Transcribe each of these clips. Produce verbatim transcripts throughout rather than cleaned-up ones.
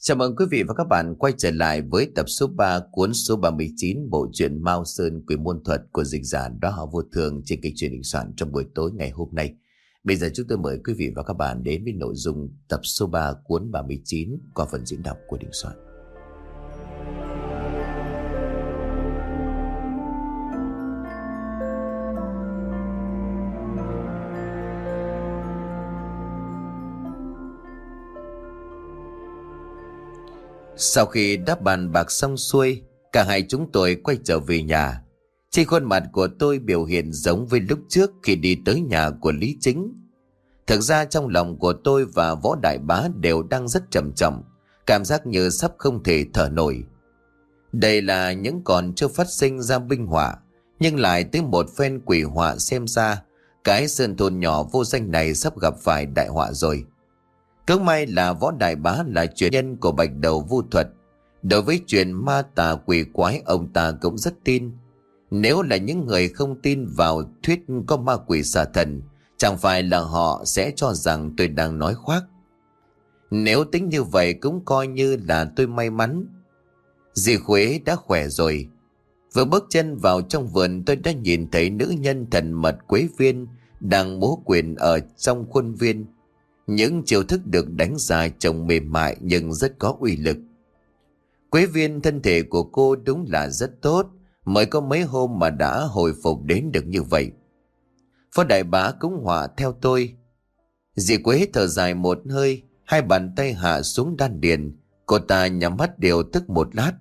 Chào mừng quý vị và các bạn quay trở lại với tập số ba cuốn số ba mươi chín bộ truyện Mao Sơn Quỷ Môn Thuật của dịch giả Đóa Hỏa Vô Thường trên kênh truyền hình soạn trong buổi tối ngày hôm nay. Bây giờ chúng tôi mời quý vị và các bạn đến với nội dung tập số ba cuốn ba mươi chín qua phần diễn đọc của Đình Soạn. Sau khi đáp bàn bạc xong xuôi, cả hai chúng tôi quay trở về nhà. Trên khuôn mặt của tôi biểu hiện giống với lúc trước khi đi tới nhà của Lý Chính. Thực ra trong lòng của tôi và Võ Đại Bá đều đang rất trầm trọng, cảm giác như sắp không thể thở nổi. Đây là những còn chưa phát sinh ra binh họa, nhưng lại tới một phen quỷ họa, xem ra cái sơn thôn nhỏ vô danh này sắp gặp phải đại họa rồi. Cứ may là Võ Đại Bá là truyền nhân của Bạch Đầu Vu Thuật. Đối với chuyện ma tà quỷ quái, ông ta cũng rất tin. Nếu là những người không tin vào thuyết có ma quỷ xà thần, chẳng phải là họ sẽ cho rằng tôi đang nói khoác. Nếu tính như vậy cũng coi như là tôi may mắn. Dì Khuế đã khỏe rồi. Vừa bước chân vào trong vườn, tôi đã nhìn thấy nữ nhân thần mật Quế Viên đang múa quyền ở trong khuôn viên. Những chiêu thức được đánh ra trông mềm mại nhưng rất có uy lực. Quế Viên, thân thể của cô đúng là rất tốt, mới có mấy hôm mà đã hồi phục đến được như vậy. Phó Đại Bá cũng họa theo tôi. Dì Quế thở dài một hơi, hai bàn tay hạ xuống đan điền, cô ta nhắm mắt điều tức một lát.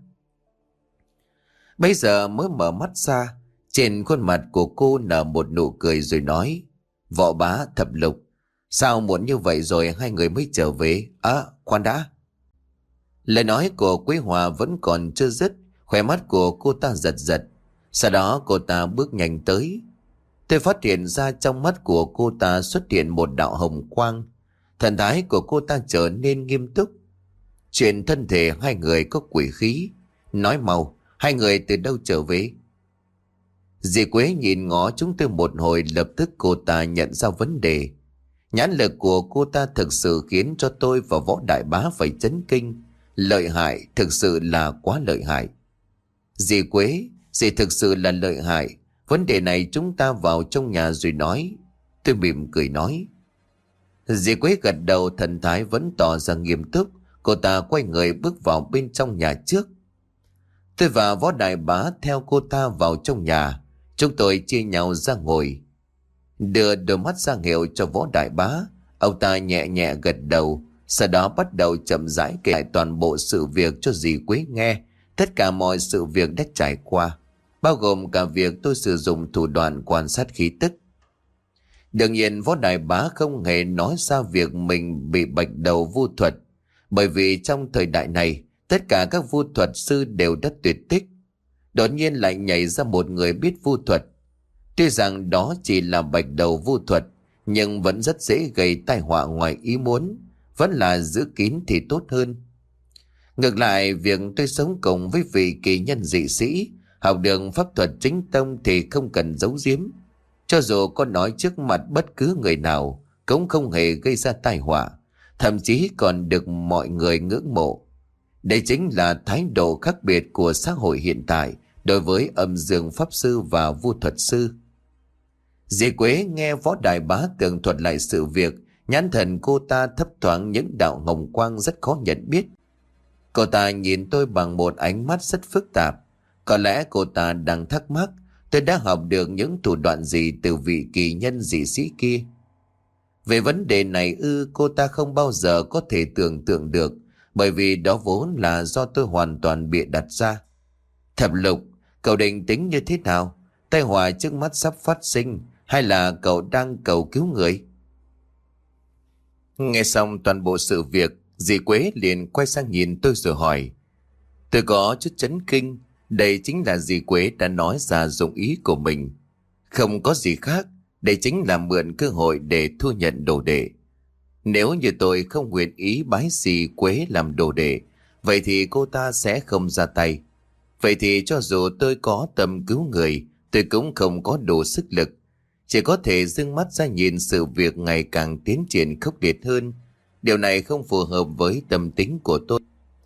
Bây giờ mới mở mắt ra, trên khuôn mặt của cô nở một nụ cười rồi nói: Võ Bá, Thập Lục, sao muộn như vậy rồi hai người mới trở về? À, khoan đã. Lời nói của Quế Hòa vẫn còn chưa dứt, khóe mắt của cô ta giật giật. Sau đó cô ta bước nhanh tới. Tôi phát hiện ra trong mắt của cô ta xuất hiện một đạo hồng quang. Thần thái của cô ta trở nên nghiêm túc. Chuyện thân thể hai người có quỷ khí. Nói mau, hai người từ đâu trở về? Dì Quế nhìn ngó chúng tôi một hồi, lập tức cô ta nhận ra vấn đề. Nhãn lực của cô ta thực sự khiến cho tôi và Võ Đại Bá phải chấn kinh. Lợi hại, thực sự là quá lợi hại. Dì Quế, dì thực sự là lợi hại. Vấn đề này chúng ta vào trong nhà rồi nói. Tôi mỉm cười nói. Dì Quế gật đầu, thần thái vẫn tỏ ra nghiêm túc. Cô ta quay người bước vào bên trong nhà trước. Tôi và Võ Đại Bá theo cô ta vào trong nhà. Chúng tôi chia nhau ra ngồi. Đưa đôi mắt ra hiệu cho Võ Đại Bá. Ông ta nhẹ nhẹ gật đầu, sau đó bắt đầu chậm rãi kể lại toàn bộ sự việc cho dì Quế nghe. Tất cả mọi sự việc đã trải qua, bao gồm cả việc tôi sử dụng thủ đoạn quan sát khí tức. Đương nhiên Võ Đại Bá không hề nói ra việc mình bị Bạch Đầu Vu Thuật, bởi vì trong thời đại này tất cả các vu thuật sư đều đã tuyệt tích. Đột nhiên lại nhảy ra một người biết vu thuật. Tuy rằng đó chỉ là Bạch Đầu Vu Thuật, nhưng vẫn rất dễ gây tai họa ngoài ý muốn. Vẫn là giữ kín thì tốt hơn. Ngược lại, việc tôi sống cùng với vị kỳ nhân dị sĩ, học đường pháp thuật chính tông thì không cần giấu giếm. Cho dù có nói trước mặt bất cứ người nào, cũng không hề gây ra tai họa, thậm chí còn được mọi người ngưỡng mộ. Đây chính là thái độ khác biệt của xã hội hiện tại đối với âm dương pháp sư và vu thuật sư. Dì Quế nghe Võ Đại Bá tường thuật lại sự việc, nhãn thần cô ta thấp thoáng những đạo hồng quang rất khó nhận biết. Cô ta nhìn tôi bằng một ánh mắt rất phức tạp. Có lẽ cô ta đang thắc mắc tôi đã học được những thủ đoạn gì từ vị kỳ nhân dị sĩ kia. Về vấn đề này ư, cô ta không bao giờ có thể tưởng tượng được, bởi vì đó vốn là do tôi hoàn toàn bịa đặt ra. Thập Lục, cậu định tính như thế nào? Tai họa trước mắt sắp phát sinh, hay là cậu đang cầu cứu người? Nghe xong toàn bộ sự việc, dì Quế liền quay sang nhìn tôi rồi hỏi. Tôi có chút chấn kinh. Đây chính là dì Quế đã nói ra dụng ý của mình. Không có gì khác, đây chính là mượn cơ hội để thu nhận đồ đệ. Nếu như tôi không nguyện ý bái dì Quế làm đồ đệ, vậy thì cô ta sẽ không ra tay. Vậy thì cho dù tôi có tâm cứu người, tôi cũng không có đủ sức lực. Chỉ có thể dương mắt ra nhìn sự việc ngày càng tiến triển khốc liệt hơn. Điều này không phù hợp với tâm tính của tôi.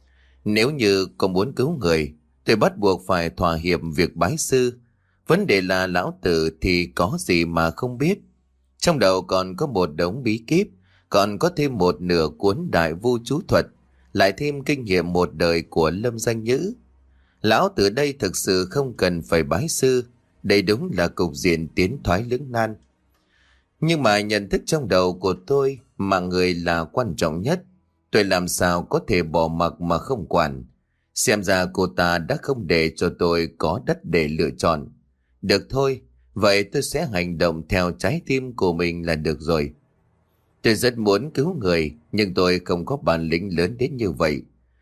Nếu như có muốn cứu người, tôi bắt buộc phải thỏa hiệp việc bái sư. Vấn đề là lão tử thì có gì mà không biết. Trong đầu còn có một đống bí kíp, còn có thêm một nửa cuốn đại vu chú thuật, lại thêm kinh nghiệm một đời của Lâm Danh Nhữ. Lão tử đây thực sự không cần phải bái sư, đây đúng là cục diện tiến thoái lưỡng nan. Nhưng mà nhận thức trong đầu của tôi, mạng người là quan trọng nhất. Tôi làm sao có thể bỏ mặc mà không quản. Xem ra cô ta đã không để cho tôi có đất để lựa chọn. Được thôi, vậy tôi sẽ hành động theo trái tim của mình là được rồi. Tôi rất muốn cứu người, nhưng tôi không có bản lĩnh lớn đến như vậy.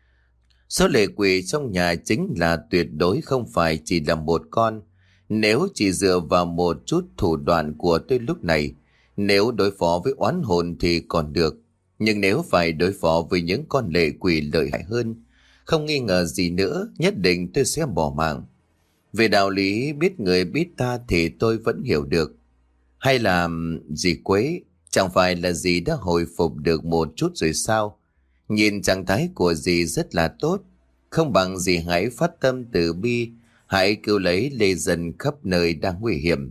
Số lệ quỷ trong nhà chính là tuyệt đối không phải chỉ là một con. Nếu chỉ dựa vào một chút thủ đoạn của tôi lúc này, nếu đối phó với oán hồn thì còn được. Nhưng nếu phải đối phó với những con lệ quỷ lợi hại hơn, không nghi ngờ gì nữa, nhất định tôi sẽ bỏ mạng. Về đạo lý biết người biết ta thì tôi vẫn hiểu được. Hay là dì Quế, chẳng phải là dì đã hồi phục được một chút rồi sao? Nhìn trạng thái của dì rất là tốt. Không bằng dì hãy phát tâm từ bi, hãy cứu lấy Lê Dân khắp nơi đang nguy hiểm.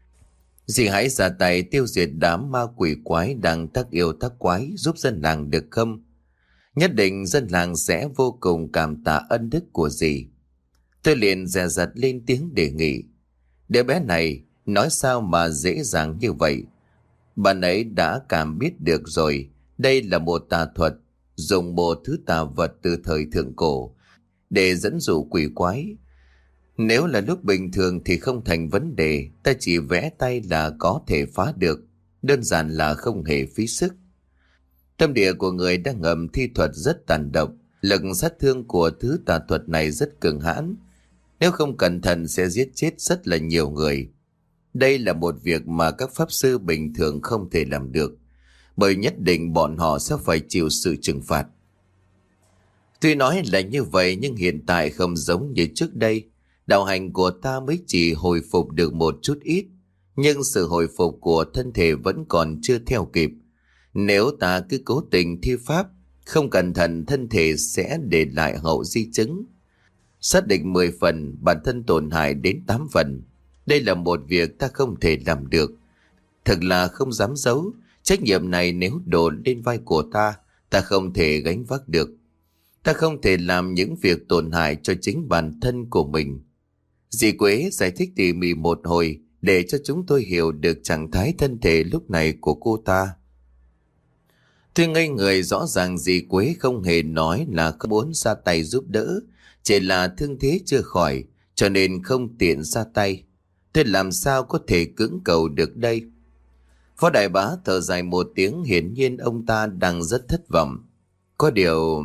Dì hãy ra tay tiêu diệt đám ma quỷ quái đang tác yêu tác quái, giúp dân làng được không? Nhất định dân làng sẽ vô cùng cảm tạ ân đức của dì. Tôi liền dè dặt lên tiếng đề nghị. Đứa bé này nói sao mà dễ dàng như vậy? Bạn ấy đã cảm biết được rồi, đây là một tà thuật, dùng một thứ tà vật từ thời thượng cổ để dẫn dụ quỷ quái. Nếu là lúc bình thường thì không thành vấn đề, ta chỉ vẽ tay là có thể phá được, đơn giản là không hề phí sức. Tâm địa của người đang ngầm thi thuật rất tàn độc, lực sát thương của thứ tà thuật này rất cường hãn. Nếu không cẩn thận sẽ giết chết rất là nhiều người. Đây là một việc mà các pháp sư bình thường không thể làm được, bởi nhất định bọn họ sẽ phải chịu sự trừng phạt. Tuy nói là như vậy nhưng hiện tại không giống như trước đây. Đạo hành của ta mới chỉ hồi phục được một chút ít, nhưng sự hồi phục của thân thể vẫn còn chưa theo kịp. Nếu ta cứ cố tình thi pháp, không cẩn thận thân thể sẽ để lại hậu di chứng. Xác định mười phần, bản thân tổn hại đến tám phần. Đây là một việc ta không thể làm được. Thật là không dám giấu, trách nhiệm này nếu đổ lên vai của ta, ta không thể gánh vác được. Ta không thể làm những việc tổn hại cho chính bản thân của mình. Dì Quế giải thích tỉ mỉ một hồi để cho chúng tôi hiểu được trạng thái thân thể lúc này của cô ta. Tôi ngây người, rõ ràng dì Quế không hề nói là không muốn ra tay giúp đỡ, chỉ là thương thế chưa khỏi cho nên không tiện ra tay. Tôi làm sao có thể cưỡng cầu được đây? Phó Đại Bá thở dài một tiếng, hiển nhiên ông ta đang rất thất vọng. Có điều...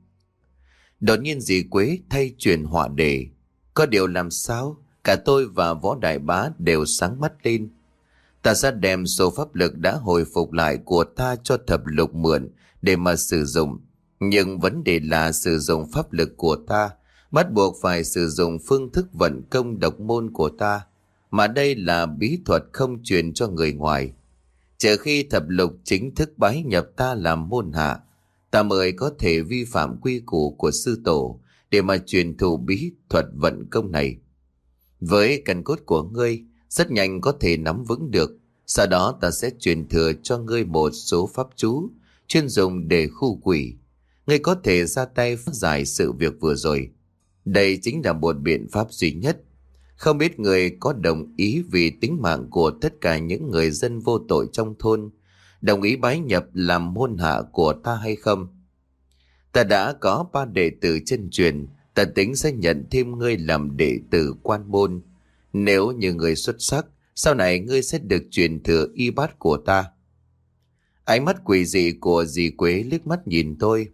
Đột nhiên dì Quế thay chuyển họa đề. Có điều làm sao? Cả tôi và Võ Đại Bá đều sáng mắt lên. Ta sẽ đem số pháp lực đã hồi phục lại của ta cho thập lục mượn để mà sử dụng. Nhưng vấn đề là sử dụng pháp lực của ta bắt buộc phải sử dụng phương thức vận công độc môn của ta, mà đây là bí thuật không truyền cho người ngoài. Trừ khi thập lục chính thức bái nhập ta làm môn hạ, ta mới có thể vi phạm quy củ của sư tổ để mà truyền thụ bí thuật vận công này. Với căn cốt của ngươi, rất nhanh có thể nắm vững được. Sau đó ta sẽ truyền thừa cho ngươi một số pháp chú chuyên dùng để khu quỷ. Ngươi có thể ra tay phá giải sự việc vừa rồi. Đây chính là một biện pháp duy nhất. Không biết người có đồng ý vì tính mạng của tất cả những người dân vô tội trong thôn, đồng ý bái nhập làm môn hạ của ta hay không? Ta đã có ba đệ tử chân truyền, ta tính sẽ nhận thêm ngươi làm đệ tử quan môn. Nếu như ngươi xuất sắc, sau này ngươi sẽ được truyền thừa y bát của ta. Ánh mắt quỷ dị của dì Quế liếc mắt nhìn tôi.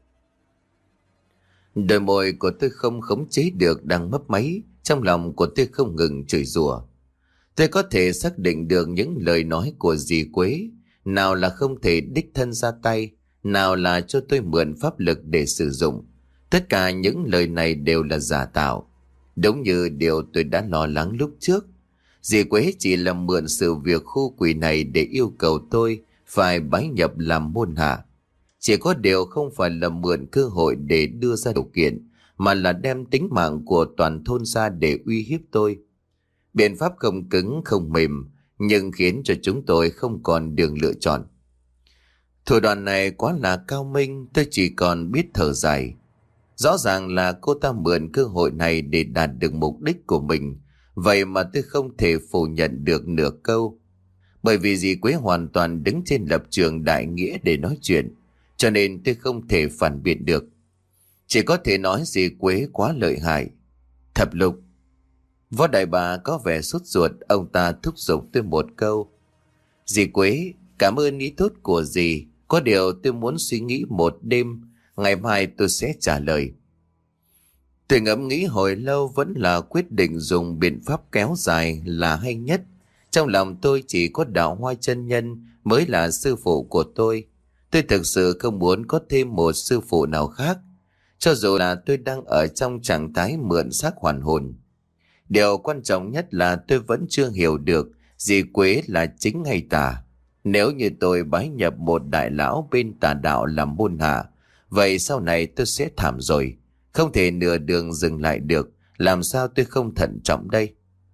Đôi môi của tôi không khống chế được đang mấp máy, trong lòng của tôi không ngừng chửi rủa. Tôi có thể xác định được những lời nói của dì Quế, nào là không thể đích thân ra tay, nào là cho tôi mượn pháp lực để sử dụng. Tất cả những lời này đều là giả tạo. Đúng như điều tôi đã lo lắng lúc trước. Dì Quế chỉ là mượn sự việc khu quỷ này để yêu cầu tôi phải bái nhập làm môn hạ. Chỉ có điều không phải là mượn cơ hội để đưa ra điều kiện, mà là đem tính mạng của toàn thôn ra để uy hiếp tôi. Biện pháp không cứng không mềm, nhưng khiến cho chúng tôi không còn đường lựa chọn. Thủ đoạn này quá là cao minh, tôi chỉ còn biết thở dài. Rõ ràng là cô ta mượn cơ hội này để đạt được mục đích của mình, vậy mà tôi không thể phủ nhận được nửa câu. Bởi vì dì Quế hoàn toàn đứng trên lập trường đại nghĩa để nói chuyện, cho nên tôi không thể phản biện được. Chỉ có thể nói dì Quế quá lợi hại. Thập Lục. Võ đại bà có vẻ sốt ruột, ông ta thúc giục tôi một câu. Dì Quế, cảm ơn ý tốt của dì, có điều tôi muốn suy nghĩ một đêm, ngày mai tôi sẽ trả lời. Tôi ngẫm nghĩ hồi lâu vẫn là quyết định dùng biện pháp kéo dài là hay nhất. Trong lòng tôi chỉ có Đạo Hoa chân nhân mới là sư phụ của tôi. Tôi thực sự không muốn có thêm một sư phụ nào khác, cho dù là tôi đang ở trong trạng thái mượn xác hoàn hồn. Điều quan trọng nhất là tôi vẫn chưa hiểu được dì Quế là chính hay tà. Nếu như tôi bái nhập một đại lão bên tà đạo làm môn hạ, vậy sau này tôi sẽ thảm rồi. Không thể nửa đường dừng lại được, làm sao tôi không thận trọng đây?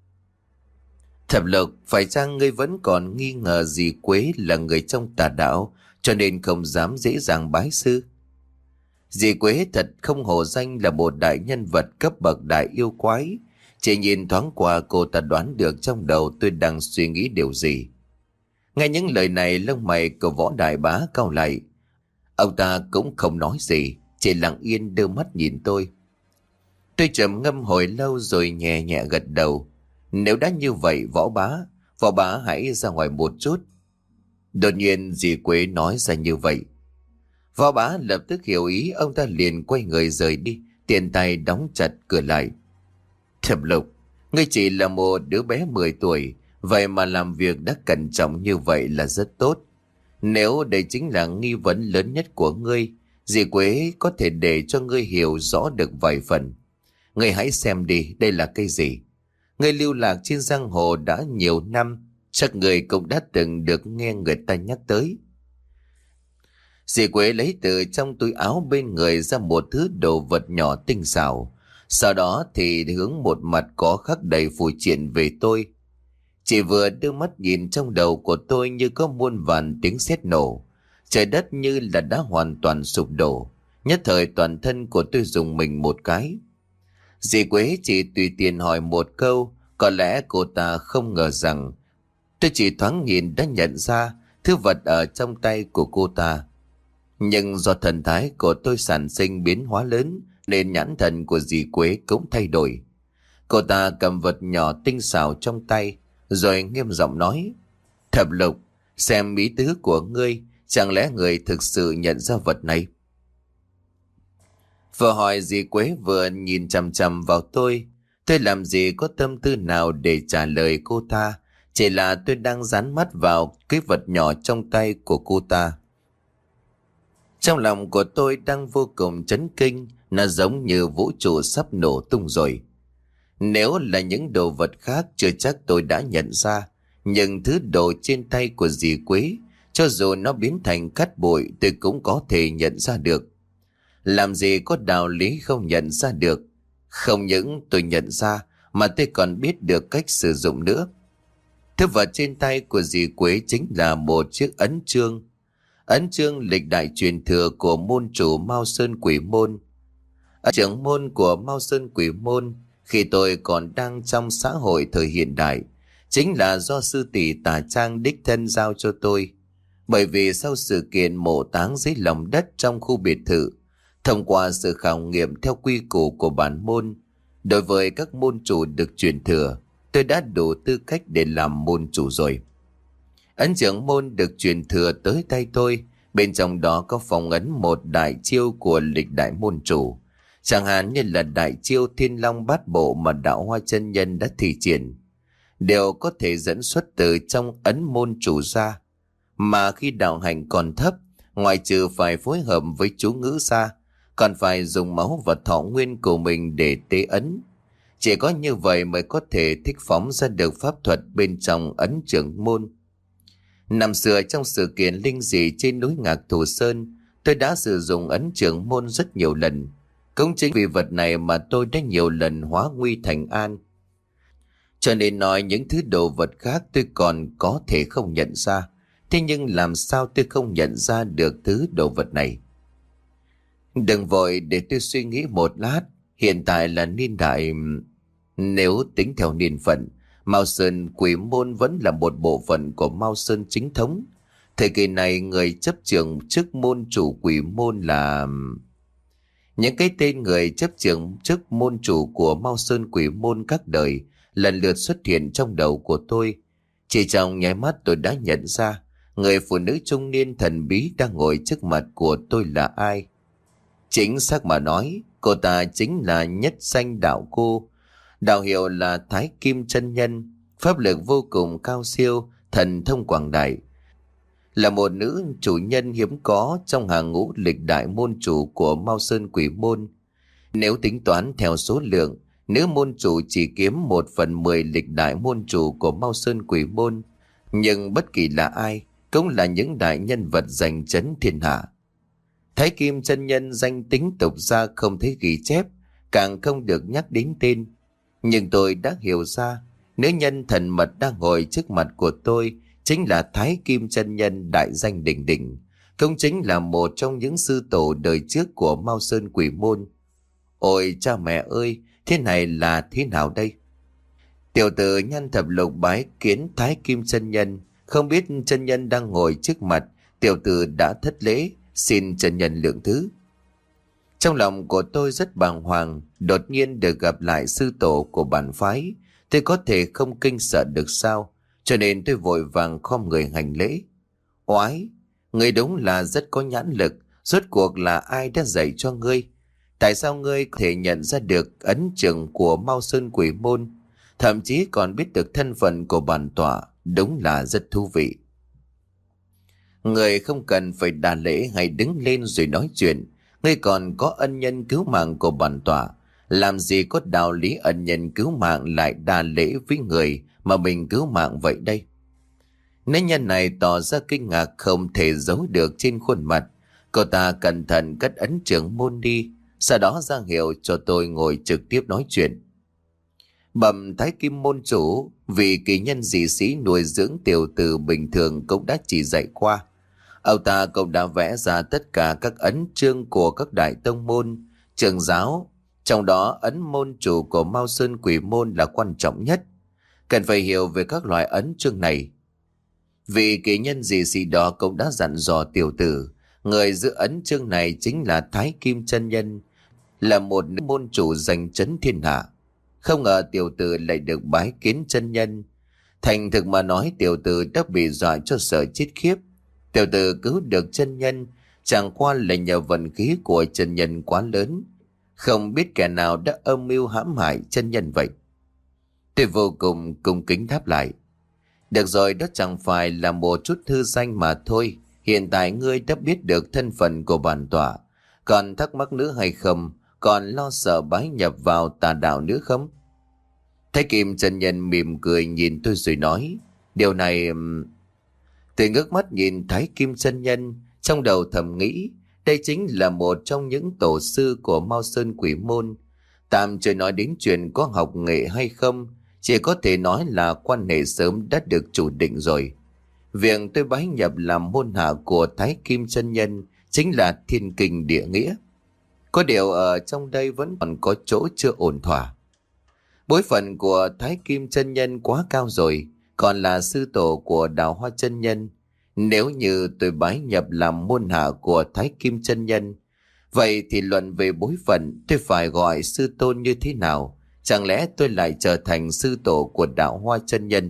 Thập Lục, phải chăng ngươi vẫn còn nghi ngờ dì Quế là người trong tà đạo, cho nên không dám dễ dàng bái sư? Dì Quế thật không hổ danh là một đại nhân vật cấp bậc đại yêu quái. Chỉ nhìn thoáng qua cô ta đoán được trong đầu tôi đang suy nghĩ điều gì. Nghe những lời này, lông mày của Võ đại bá cau lại. Ông ta cũng không nói gì, chỉ lặng yên đưa mắt nhìn tôi. Tôi trầm ngâm hồi lâu rồi nhẹ nhẹ gật đầu. Nếu đã như vậy Võ bá, Võ bá hãy ra ngoài một chút. Đột nhiên dì Quế nói ra như vậy. Võ bá lập tức hiểu ý, ông ta liền quay người rời đi, tiện tay đóng chặt cửa lại. Thập Lục, ngươi chỉ là một đứa bé mười tuổi, vậy mà làm việc đã cẩn trọng như vậy là rất tốt. Nếu đây chính là nghi vấn lớn nhất của ngươi, dì Quế có thể để cho ngươi hiểu rõ được vài phần. Ngươi hãy xem đi, đây là cái gì? Ngươi lưu lạc trên giang hồ đã nhiều năm, chắc ngươi cũng đã từng được nghe người ta nhắc tới. Dì Quế lấy từ trong túi áo bên người ra một thứ đồ vật nhỏ tinh xảo. Sau đó thì hướng một mặt có khắc đầy phù triện về tôi. Chỉ vừa đưa mắt nhìn, trong đầu của tôi như có muôn vàn tiếng sét nổ. Trời đất như là đã hoàn toàn sụp đổ. Nhất thời toàn thân của tôi rùng mình một cái. Dì Quế chỉ tùy tiện hỏi một câu. Có lẽ cô ta không ngờ rằng tôi chỉ thoáng nhìn đã nhận ra thứ vật ở trong tay của cô ta. Nhưng do thần thái của tôi sản sinh biến hóa lớn, nên nhãn thần của dì Quế cũng thay đổi. Cô ta cầm vật nhỏ tinh xảo trong tay, rồi nghiêm giọng nói: Thập Lục, xem ý tứ của ngươi, chẳng lẽ người thực sự nhận ra vật này? Vừa hỏi dì Quế vừa nhìn chằm chằm vào tôi. Tôi làm gì có tâm tư nào để trả lời cô ta, chỉ là tôi đang dán mắt vào cái vật nhỏ trong tay của cô ta. Trong lòng của tôi đang vô cùng chấn kinh, nó giống như vũ trụ sắp nổ tung rồi. Nếu là những đồ vật khác chưa chắc tôi đã nhận ra, nhưng thứ đồ trên tay của dì Quế, cho dù nó biến thành cát bụi tôi cũng có thể nhận ra được. Làm gì có đạo lý không nhận ra được. Không những tôi nhận ra mà tôi còn biết được cách sử dụng nữa. Thứ vật trên tay của dì Quế chính là một chiếc ấn chương. Ấn chương lịch đại truyền thừa của môn chủ Mao Sơn Quỷ Môn. Ở trưởng môn của Mao Sơn Quỷ Môn khi tôi còn đang trong xã hội thời hiện đại, chính là do sư tỷ Tà Trang đích thân giao cho tôi. Bởi vì sau sự kiện mộ táng dưới lòng đất trong khu biệt thự, thông qua sự khảo nghiệm theo quy củ của bản môn, đối với các môn chủ được truyền thừa, tôi đã đủ tư cách để làm môn chủ rồi. Ấn trưởng môn được truyền thừa tới tay tôi, bên trong đó có phong ấn một đại chiêu của lịch đại môn chủ, chẳng hạn như là đại chiêu Thiên Long Bát Bộ mà Đạo Hoa chân nhân đã thi triển, đều có thể dẫn xuất từ trong ấn môn chủ ra. Mà khi đạo hành còn thấp, ngoài trừ phải phối hợp với chú ngữ ra, còn phải dùng máu và thọ nguyên của mình để tế ấn. Chỉ có như vậy mới có thể thích phóng ra được pháp thuật bên trong ấn trưởng môn. Năm xưa trong sự kiện linh dị trên núi Ngạc Thù Sơn, tôi đã sử dụng ấn trưởng môn rất nhiều lần. Cũng chính vì vật này mà tôi đã nhiều lần hóa nguy thành an. Cho nên nói những thứ đồ vật khác tôi còn có thể không nhận ra. Thế nhưng làm sao tôi không nhận ra được thứ đồ vật này? Đừng vội, để tôi suy nghĩ một lát. Hiện tại là niên đại... Nếu tính theo niên phận, Mao Sơn Quỷ Môn vẫn là một bộ phận của Mao Sơn chính thống. Thời kỳ này người chấp trưởng chức môn chủ Quỷ Môn là... Những cái tên người chấp trưởng chức môn chủ của Mao Sơn Quỷ Môn các đời lần lượt xuất hiện trong đầu của tôi. Chỉ trong nháy mắt tôi đã nhận ra người phụ nữ trung niên thần bí đang ngồi trước mặt của tôi là ai. Chính xác mà nói, cô ta chính là Nhất Danh Đạo Cô. Đạo hiệu là Thái Kim Chân Nhân, pháp lực vô cùng cao siêu, thần thông quảng đại. Là một nữ chủ nhân hiếm có trong hàng ngũ lịch đại môn chủ của Mao Sơn Quỷ Môn. Nếu tính toán theo số lượng, nữ môn chủ chỉ kiếm một phần mười lịch đại môn chủ của Mao Sơn Quỷ Môn. Nhưng bất kỳ là ai, cũng là những đại nhân vật giành chấn thiên hạ. Thái Kim Chân Nhân danh tính tục ra không thấy ghi chép, càng không được nhắc đến tên. Nhưng tôi đã hiểu ra, nữ nhân thần mật đang ngồi trước mặt của tôi chính là Thái Kim Chân Nhân đại danh đỉnh đỉnh, cũng chính là một trong những sư tổ đời trước của Mao Sơn Quỷ Môn. Ôi cha mẹ ơi, thế này là thế nào đây? Tiểu tử Nhan Thập Lục bái kiến Thái Kim Chân Nhân, không biết chân nhân đang ngồi trước mặt, tiểu tử đã thất lễ, xin chân nhân lượng thứ. Trong lòng của tôi rất bàng hoàng, đột nhiên được gặp lại sư tổ của bản phái, tôi có thể không kinh sợ được sao, cho nên tôi vội vàng khom người hành lễ. Oái, ngươi đúng là rất có nhãn lực, rốt cuộc là ai đã dạy cho ngươi? Tại sao ngươi có thể nhận ra được ấn trường của Mao Sơn Quỷ Môn, thậm chí còn biết được thân phận của bản tọa, đúng là rất thú vị. Ngươi không cần phải đà lễ hay đứng lên rồi nói chuyện, ngươi còn có ân nhân cứu mạng của bản tọa, làm gì có đạo lý ân nhân cứu mạng lại đà lễ với người mà mình cứu mạng vậy đây? Nữ nhân này tỏ ra kinh ngạc không thể giấu được trên khuôn mặt. Cô ta cẩn thận cất ấn trưởng môn đi, sau đó ra hiệu cho tôi ngồi trực tiếp nói chuyện. Bẩm Thái Kim môn chủ, vì kỳ nhân dị sĩ nuôi dưỡng tiểu tử bình thường cũng đã chỉ dạy qua. Ông ta cũng đã vẽ ra tất cả các ấn chương của các đại tông môn, trường giáo, trong đó ấn môn chủ của Mao Sơn Quỷ Môn là quan trọng nhất. Cần phải hiểu về các loại ấn chương này. Vì kỳ nhân dị sĩ đó cũng đã dặn dò tiểu tử, người giữ ấn chương này chính là Thái Kim Chân Nhân, là một nữ môn chủ giành chấn thiên hạ. Không ngờ tiểu tử lại được bái kiến chân nhân. Thành thực mà nói, tiểu tử đã bị dọa cho sợ chết khiếp. Tiểu tử cứu được chân nhân chẳng qua là nhờ vận khí của chân nhân quá lớn. Không biết kẻ nào đã âm mưu hãm hại chân nhân vậy. Tôi vô cùng cung kính đáp lại. Được rồi, đó chẳng phải là một chút thư danh mà thôi. Hiện tại ngươi đã biết được thân phận của bản tọa, còn thắc mắc nữa hay không? Còn lo sợ bái nhập vào tà đạo nữa không? Thái Kim Chân Nhân mỉm cười nhìn tôi rồi nói, điều này... Tôi ngước mắt nhìn Thái Kim Chân Nhân, trong đầu thầm nghĩ, đây chính là một trong những tổ sư của Mao Sơn Quỷ Môn. Tạm chưa nói đến chuyện có học nghệ hay không, chỉ có thể nói là quan hệ sớm đã được chủ định rồi. Việc tôi bái nhập làm môn hạ của Thái Kim Chân Nhân chính là thiên kinh địa nghĩa. Có điều ở trong đây vẫn còn có chỗ chưa ổn thỏa. Bối phận của Thái Kim Chân Nhân quá cao rồi, còn là sư tổ của Đào Hoa Chân Nhân. Nếu như tôi bái nhập làm môn hạ của Thái Kim Chân Nhân, vậy thì luận về bối phận tôi phải gọi sư tôn như thế nào? Chẳng lẽ tôi lại trở thành sư tổ của Đạo Hoa Chân Nhân?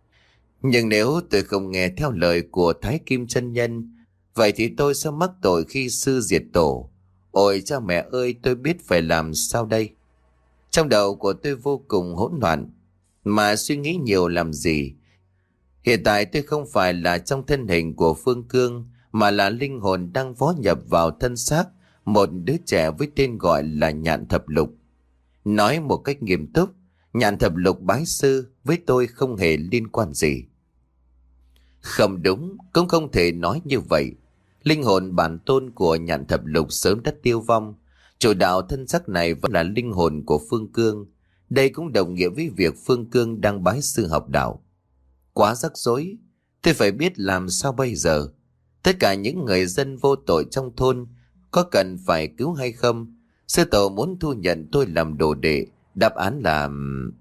Nhưng nếu tôi không nghe theo lời của Thái Kim Chân Nhân, vậy thì tôi sẽ mắc tội khi sư diệt tổ. Ôi cha mẹ ơi, tôi biết phải làm sao đây? Trong đầu của tôi vô cùng hỗn loạn, mà suy nghĩ nhiều làm gì? Hiện tại tôi không phải là trong thân hình của Phương Cương, mà là linh hồn đang phó nhập vào thân xác một đứa trẻ với tên gọi là Nhạn Thập Lục. Nói một cách nghiêm túc, Nhạn Thập Lục bái sư với tôi không hề liên quan gì. Không đúng, cũng không thể nói như vậy. Linh hồn bản tôn của Nhạn Thập Lục sớm đã tiêu vong, Chủ đạo thân sắc này vẫn là linh hồn của Phương Cương. Đây cũng đồng nghĩa với việc Phương Cương đang bái sư học đạo. Quá rắc rối, tôi phải biết làm sao bây giờ. Tất cả những người dân vô tội trong thôn có cần phải cứu hay không? Sư tổ muốn thu nhận tôi làm đồ đệ. Đáp án là...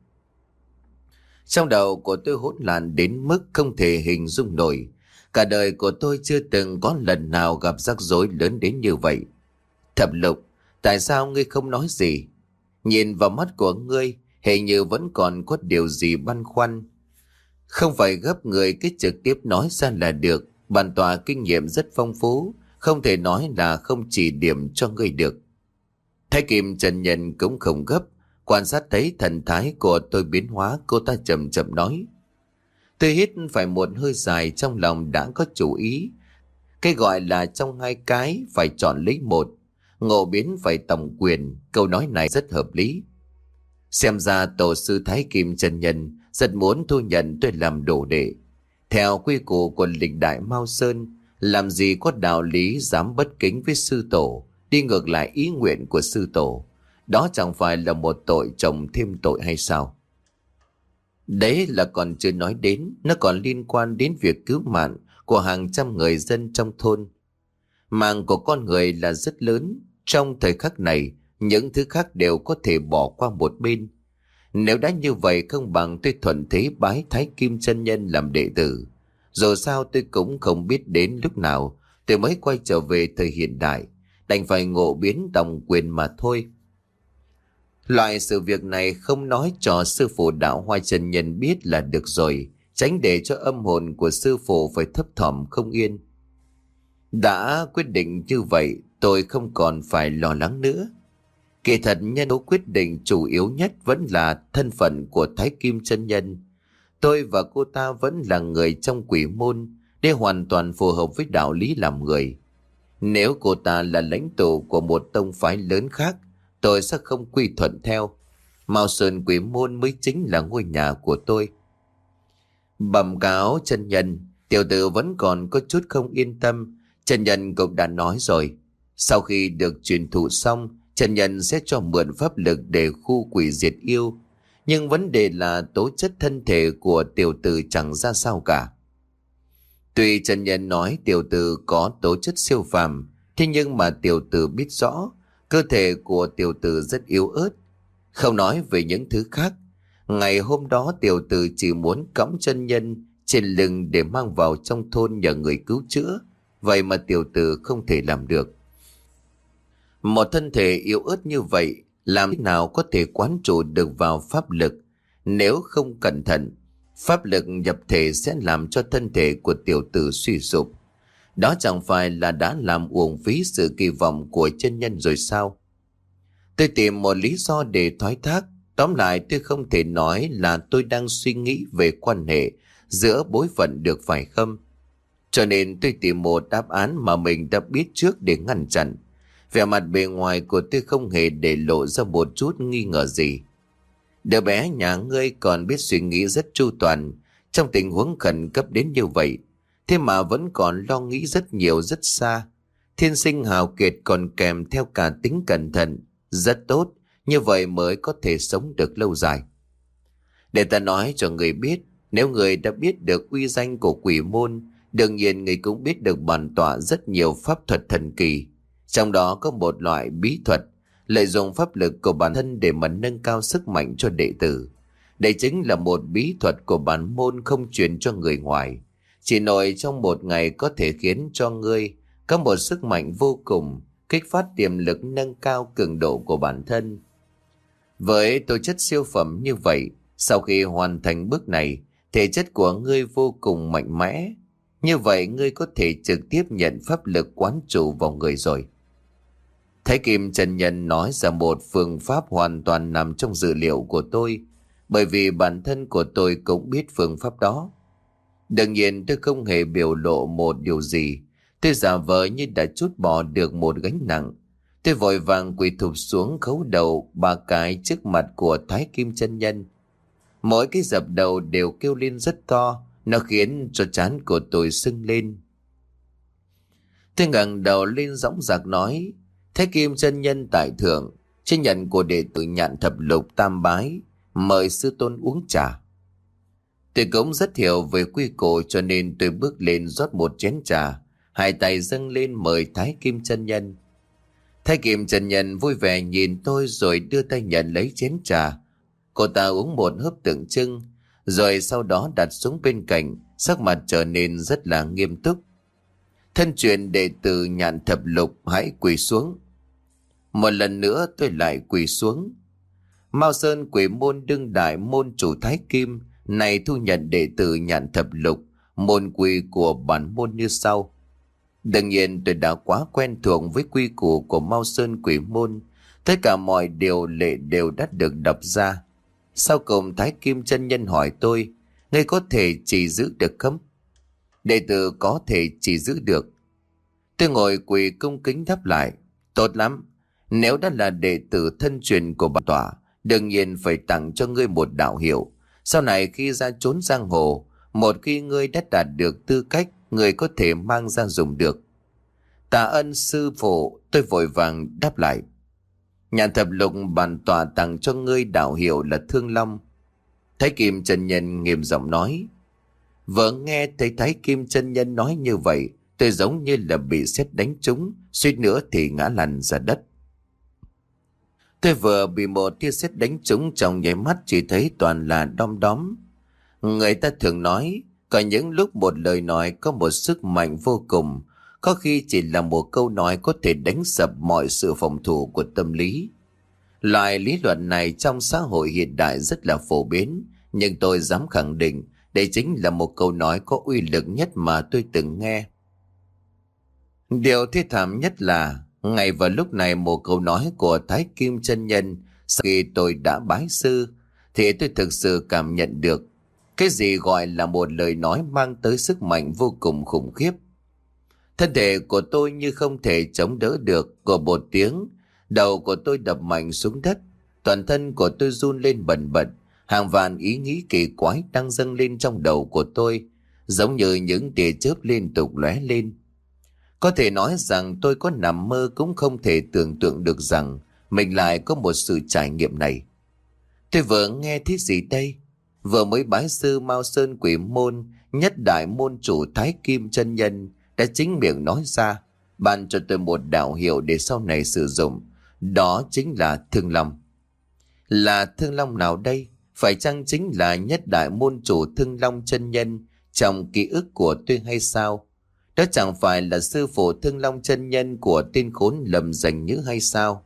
Trong đầu của tôi hỗn loạn đến mức không thể hình dung nổi. Cả đời của tôi chưa từng có lần nào gặp rắc rối lớn đến như vậy. Thẩm Lục, tại sao ngươi không nói gì? Nhìn vào mắt của ngươi, hình như vẫn còn có điều gì băn khoăn. Không phải gấp người cứ trực tiếp nói ra là được. Bản tọa kinh nghiệm rất phong phú, không thể nói là không chỉ điểm cho ngươi được. Thái Kim Chân Nhân cũng không gấp, quan sát thấy thần thái của tôi biến hóa, cô ta chậm chậm nói. Tôi hít phải một hơi dài, trong lòng đã có chủ ý. Cái gọi là trong hai cái phải chọn lấy một, ngộ biến phải tổng quyền, câu nói này rất hợp lý. Xem ra tổ sư Thái Kim Chân Nhân rất muốn thu nhận tôi làm đồ đệ. Theo quy củ của lịch đại Mao Sơn, làm gì có đạo lý dám bất kính với sư tổ, đi ngược lại ý nguyện của sư tổ. Đó chẳng phải là một tội chồng thêm tội hay sao? Đấy là còn chưa nói đến, nó còn liên quan đến việc cứu mạng của hàng trăm người dân trong thôn. Mạng của con người là rất lớn, trong thời khắc này, những thứ khác đều có thể bỏ qua một bên. Nếu đã như vậy không bằng tôi thuận thế bái Thái Kim Chân Nhân làm đệ tử. Dù sao tôi cũng không biết đến lúc nào tôi mới quay trở về thời hiện đại, đành phải ngộ biến tổng quyền mà thôi. Loại sự việc này không nói cho sư phụ đạo Hoa Chân Nhân biết là được rồi, tránh để cho âm hồn của sư phụ phải thấp thỏm không yên. Đã quyết định như vậy, tôi không còn phải lo lắng nữa. Kỳ thật nhân tố quyết định chủ yếu nhất vẫn là thân phận của Thái Kim Chân Nhân. Tôi và cô ta vẫn là người trong quỷ môn, để hoàn toàn phù hợp với đạo lý làm người. Nếu cô ta là lãnh tụ của một tông phái lớn khác, tôi sẽ không quy thuận theo. Mao Sơn Quỷ Môn mới chính là ngôi nhà của tôi. Bẩm cáo chân nhân, tiểu tử vẫn còn có chút không yên tâm. Chân nhân cũng đã nói rồi, sau khi được truyền thụ xong, chân nhân sẽ cho mượn pháp lực để khu quỷ diệt yêu. Nhưng vấn đề là tố chất thân thể của tiểu tử chẳng ra sao cả. Tuy chân nhân nói tiểu tử có tố chất siêu phàm, thế nhưng mà tiểu tử biết rõ cơ thể của tiểu tử rất yếu ớt. Không nói về những thứ khác, ngày hôm đó tiểu tử chỉ muốn cõng chân nhân trên lưng để mang vào trong thôn nhờ người cứu chữa. Vậy mà tiểu tử không thể làm được. Một thân thể yếu ớt như vậy, làm thế nào có thể quán trụ được vào pháp lực? Nếu không cẩn thận, pháp lực nhập thể sẽ làm cho thân thể của tiểu tử suy sụp. Đó chẳng phải là đã làm uổng phí sự kỳ vọng của chân nhân rồi sao? Tôi tìm một lý do để thoái thác. Tóm lại tôi không thể nói là tôi đang suy nghĩ về quan hệ giữa bối phận được phải không? Cho nên tôi tìm một đáp án mà mình đã biết trước để ngăn chặn. Vẻ mặt bề ngoài của tôi không hề để lộ ra một chút nghi ngờ gì. Đứa bé nhà ngươi còn biết suy nghĩ rất chu toàn trong tình huống khẩn cấp đến như vậy. Thế mà vẫn còn lo nghĩ rất nhiều rất xa. Thiên sinh hào kiệt còn kèm theo cả tính cẩn thận. Rất tốt, như vậy mới có thể sống được lâu dài. Để ta nói cho người biết, nếu người đã biết được uy danh của quỷ môn, đương nhiên người cũng biết được bản tọa rất nhiều pháp thuật thần kỳ. Trong đó có một loại bí thuật, lợi dụng pháp lực của bản thân để mà nâng cao sức mạnh cho đệ tử. Đây chính là một bí thuật của bản môn không truyền cho người ngoài. Chỉ nội trong một ngày có thể khiến cho ngươi có một sức mạnh vô cùng, kích phát tiềm lực nâng cao cường độ của bản thân. Với tố chất siêu phẩm như vậy, sau khi hoàn thành bước này, thể chất của ngươi vô cùng mạnh mẽ. Như vậy ngươi có thể trực tiếp nhận pháp lực quán trụ vào người rồi. Thái Kim Chân Nhân nói ra một phương pháp hoàn toàn nằm trong dự liệu của tôi, bởi vì bản thân của tôi cũng biết phương pháp đó. Đương nhiên tôi không hề biểu lộ một điều gì. Tôi giả vờ như đã trút bỏ được một gánh nặng. Tôi vội vàng quỳ thụp xuống khấu đầu ba cái trước mặt của Thái Kim Chân Nhân. Mỗi cái dập đầu đều kêu lên rất to, nó khiến cho trán của tôi sưng lên. Tôi ngẩng đầu lên dõng dạc nói: Thái Kim chân nhân tại thượng, trên nhận của đệ tử Nhạn Thập Lục tam bái, mời sư tôn uống trà. Tôi cũng rất hiểu về quy củ cho nên tôi bước lên rót một chén trà, hai tay dâng lên mời Thái Kim chân nhân. Thái Kim chân nhân vui vẻ nhìn tôi rồi đưa tay nhận lấy chén trà. Cô ta uống một hớp tượng trưng, rồi sau đó đặt xuống bên cạnh, sắc mặt trở nên rất là nghiêm túc. Thân truyền đệ tử Nhạn Thập Lục hãy quỳ xuống. Một lần nữa tôi lại quỳ xuống. Mao Sơn Quỷ Môn đương đại môn chủ Thái Kim này thu nhận đệ tử Nhạn Thập Lục, môn quy của bản môn như sau. Đương nhiên tôi đã quá quen thuộc với quy củ của Mao Sơn Quỷ Môn, tất cả mọi điều lệ đều đã được đọc ra. Sau cùng Thái Kim chân nhân hỏi tôi, ngươi có thể chỉ giữ được không? Đệ tử có thể chỉ giữ được. Tôi ngồi quỳ cung kính đáp lại, tốt lắm. Nếu đã là đệ tử thân truyền của bản tọa, đương nhiên phải tặng cho ngươi một đạo hiệu. Sau này khi ra trốn giang hồ, một khi ngươi đã đạt được tư cách, ngươi có thể mang ra dùng được. Tạ ơn sư phụ, tôi vội vàng đáp lại. Nhạn Thập Lục bản tọa tặng cho ngươi đạo hiệu là Thương Long. Thái Kim chân nhân nghiêm giọng nói. Vừa nghe thấy Thái Kim chân nhân nói như vậy, tôi giống như là bị sét đánh trúng, suýt nữa thì ngã lăn ra đất. Tôi vừa bị một tia sét đánh trúng, trong nháy mắt chỉ thấy toàn là đom đóm. Người ta thường nói, có những lúc một lời nói có một sức mạnh vô cùng, có khi chỉ là một câu nói có thể đánh sập mọi sự phòng thủ của tâm lý. Loại lý luận này trong xã hội hiện đại rất là phổ biến, nhưng tôi dám khẳng định đây chính là một câu nói có uy lực nhất mà tôi từng nghe. Điều thê thảm nhất là ngay vào lúc này một câu nói của Thái Kim chân nhân, sau khi tôi đã bái sư thì tôi thực sự cảm nhận được cái gì gọi là một lời nói mang tới sức mạnh vô cùng khủng khiếp. Thân thể của tôi như không thể chống đỡ được, của một tiếng, đầu của tôi đập mạnh xuống đất, toàn thân của tôi run lên bần bật, hàng vạn ý nghĩ kỳ quái đang dâng lên trong đầu của tôi, giống như những tia chớp liên tục lóe lên. Có thể nói rằng tôi có nằm mơ cũng không thể tưởng tượng được rằng mình lại có một sự trải nghiệm này. Tôi vừa nghe thấy gì đây? Vừa mới bái sư Mao Sơn Quỷ Môn, nhất đại môn chủ Thái Kim chân nhân đã chính miệng nói ra, ban cho tôi một đạo hiệu để sau này sử dụng. Đó chính là Thương Long. Là Thương Long nào đây? Phải chăng chính là nhất đại môn chủ Thương Long chân nhân trong ký ức của tôi hay sao? Đó chẳng phải là sư phụ Thương Long chân nhân của tên khốn Lâm Danh Nhữ hay sao?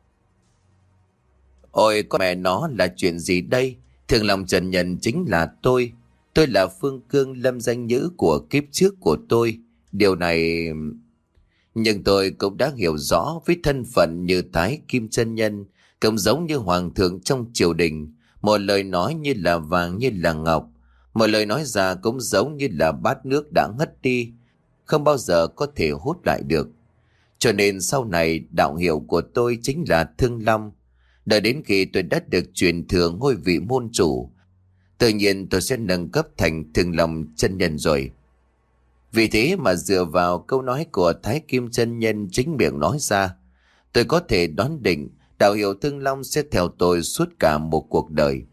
Ôi con mẹ nó, là chuyện gì đây? Thương Long chân nhân chính là tôi. Tôi là Phương Cương Lâm Danh Nhữ của kiếp trước của tôi. Điều này... Nhưng tôi cũng đã hiểu rõ với thân phận như Thái Kim chân nhân, cũng giống như hoàng thượng trong triều đình. Một lời nói như là vàng như là ngọc, một lời nói ra cũng giống như là bát nước đã ngất đi, không bao giờ có thể hút lại được. Cho nên sau này đạo hiệu của tôi chính là Thương Long. Đợi đến khi tôi đã được truyền thừa ngôi vị môn chủ, tự nhiên tôi sẽ nâng cấp thành Thương Long chân nhân rồi. Vì thế mà dựa vào câu nói của Thái Kim chân nhân chính miệng nói ra, tôi có thể đoán định đạo hiệu Thương Long sẽ theo tôi suốt cả một cuộc đời.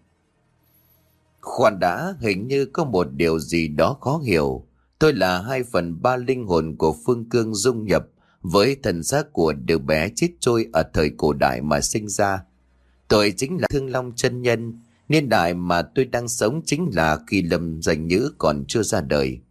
Khoan đã, hình như có một điều gì đó khó hiểu. Tôi là hai phần ba linh hồn của Phương Cương dung nhập với thân xác của đứa bé chết trôi ở thời cổ đại mà sinh ra. Tôi chính là Thương Long chân nhân, niên đại mà tôi đang sống chính là khi Lâm Danh Nhữ còn chưa ra đời.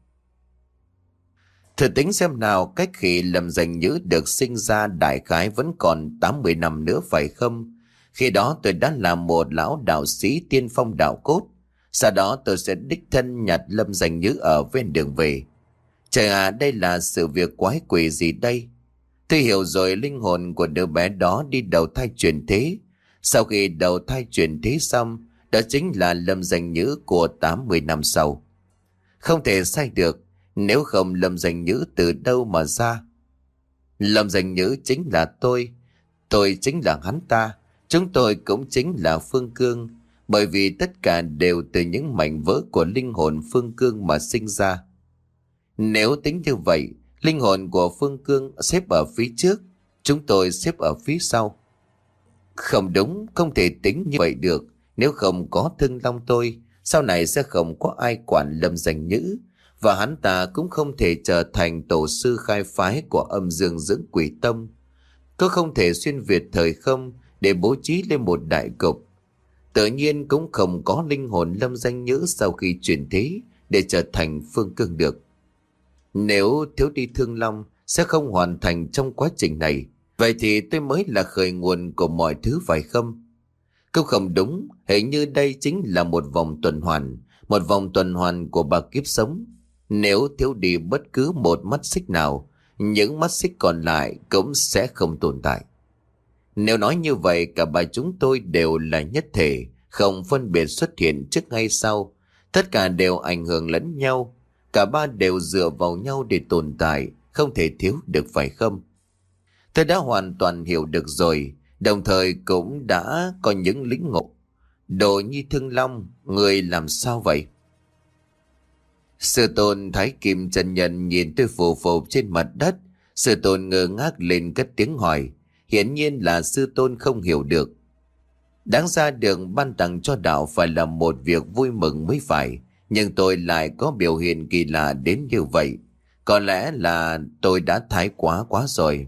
Thử tính xem nào, cách khi Lâm Danh Nhữ được sinh ra đại khái vẫn còn tám mươi năm nữa phải không? Khi đó tôi đã là một lão đạo sĩ tiên phong đạo cốt. Sau đó tôi sẽ đích thân nhặt Lâm Danh Nhữ ở ven đường về. Trời à, đây là sự việc quái quỷ gì đây? Tôi hiểu rồi, linh hồn của đứa bé đó đi đầu thai chuyển thế. Sau khi đầu thai chuyển thế xong, đó chính là Lâm Danh Nhữ của tám mươi năm sau. Không thể sai được, nếu không Lâm Danh Nhữ từ đâu mà ra? Lâm Danh Nhữ chính là tôi, tôi chính là hắn ta, chúng tôi cũng chính là Phương Cương, bởi vì tất cả đều từ những mảnh vỡ của linh hồn Phương Cương mà sinh ra. Nếu tính như vậy, linh hồn của Phương Cương xếp ở phía trước, chúng tôi xếp ở phía sau. Không đúng, không thể tính như vậy được. Nếu không có Thương Long tôi, sau này sẽ không có ai quản Lâm Danh Nhữ, và hắn ta cũng không thể trở thành tổ sư khai phái của âm dương dưỡng quỷ tông. Tôi không thể xuyên việt thời không để bố trí lên một đại cục. Tự nhiên cũng không có linh hồn Lâm Danh Nhữ sau khi chuyển thế để trở thành Phương Cương được. Nếu thiếu đi Thương Long sẽ không hoàn thành trong quá trình này, vậy thì tôi mới là khởi nguồn của mọi thứ phải không? Câu không đúng, hình như đây chính là một vòng tuần hoàn, một vòng tuần hoàn của ba kiếp sống. Nếu thiếu đi bất cứ một mắt xích nào, những mắt xích còn lại cũng sẽ không tồn tại. Nếu nói như vậy, cả ba chúng tôi đều là nhất thể, không phân biệt xuất hiện trước hay sau. Tất cả đều ảnh hưởng lẫn nhau, cả ba đều dựa vào nhau để tồn tại, không thể thiếu được phải không? Tôi đã hoàn toàn hiểu được rồi, đồng thời cũng đã có những lĩnh ngộ. Đồ Nhi Thương Long, người làm sao vậy? Sư tôn Thái Kim chân nhân nhìn tôi phù phù trên mặt đất. Sư tôn ngơ ngác lên cất tiếng hỏi. Hiển nhiên là sư tôn không hiểu được. Đáng ra được ban tặng cho đạo phải là một việc vui mừng mới phải, nhưng tôi lại có biểu hiện kỳ lạ đến như vậy. Có lẽ là tôi đã thái quá quá rồi.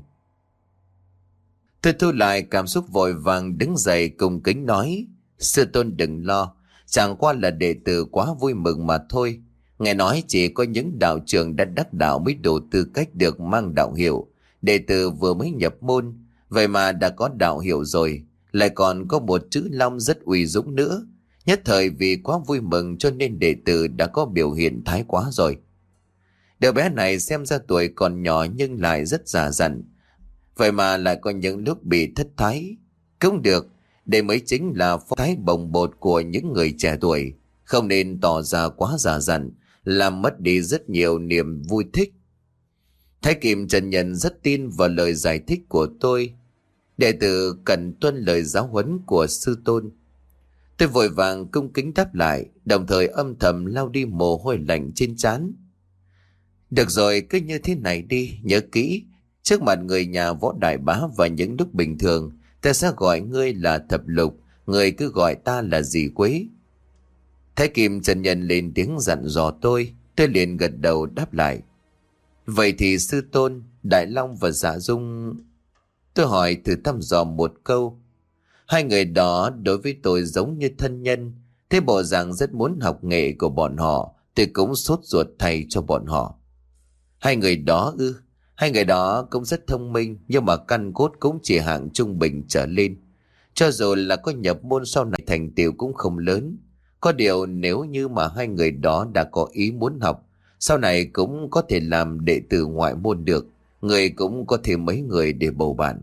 Tôi thu lại cảm xúc, vội vàng đứng dậy cung kính nói. Sư tôn đừng lo, chẳng qua là đệ tử quá vui mừng mà thôi. Nghe nói chỉ có những đạo trưởng đã đắc đạo mới đủ tư cách được mang đạo hiệu. Đệ tử vừa mới nhập môn, vậy mà đã có đạo hiệu rồi, lại còn có một chữ Long rất uy dũng nữa. Nhất thời vì quá vui mừng cho nên đệ tử đã có biểu hiện thái quá rồi. Đứa bé này xem ra tuổi còn nhỏ nhưng lại rất già dặn, vậy mà lại có những lúc bị thất thái. Cũng được, đây mới chính là phong thái bồng bột của những người trẻ tuổi, không nên tỏ ra quá già dặn, làm mất đi rất nhiều niềm vui thích. Thái Kim chân nhân rất tin vào lời giải thích của tôi. Đệ tử cần tuân lời giáo huấn của sư tôn. Tôi vội vàng cung kính đáp lại, đồng thời âm thầm lau đi mồ hôi lạnh trên trán. Được rồi, cứ như thế này đi, nhớ kỹ. Trước mặt người nhà Võ Đại Bá và những lúc bình thường, ta sẽ gọi ngươi là Thập Lục, người cứ gọi ta là Dì Quế. Thái Kim chân nhân lên tiếng dặn dò tôi, tôi liền gật đầu đáp lại. Vậy thì sư tôn, Đại Long và Dạ Dung... Tôi hỏi thử thăm dò một câu. Hai người đó đối với tôi giống như thân nhân, thế bộ dạng rất muốn học nghệ của bọn họ, tôi cũng sốt ruột thầy cho bọn họ. Hai người đó ư? Hai người đó cũng rất thông minh, nhưng mà căn cốt cũng chỉ hạng trung bình trở lên. Cho dù là có nhập môn sau này thành tựu cũng không lớn. Có điều nếu như mà hai người đó đã có ý muốn học, sau này cũng có thể làm đệ tử ngoại môn được, người cũng có thêm mấy người để bầu bạn.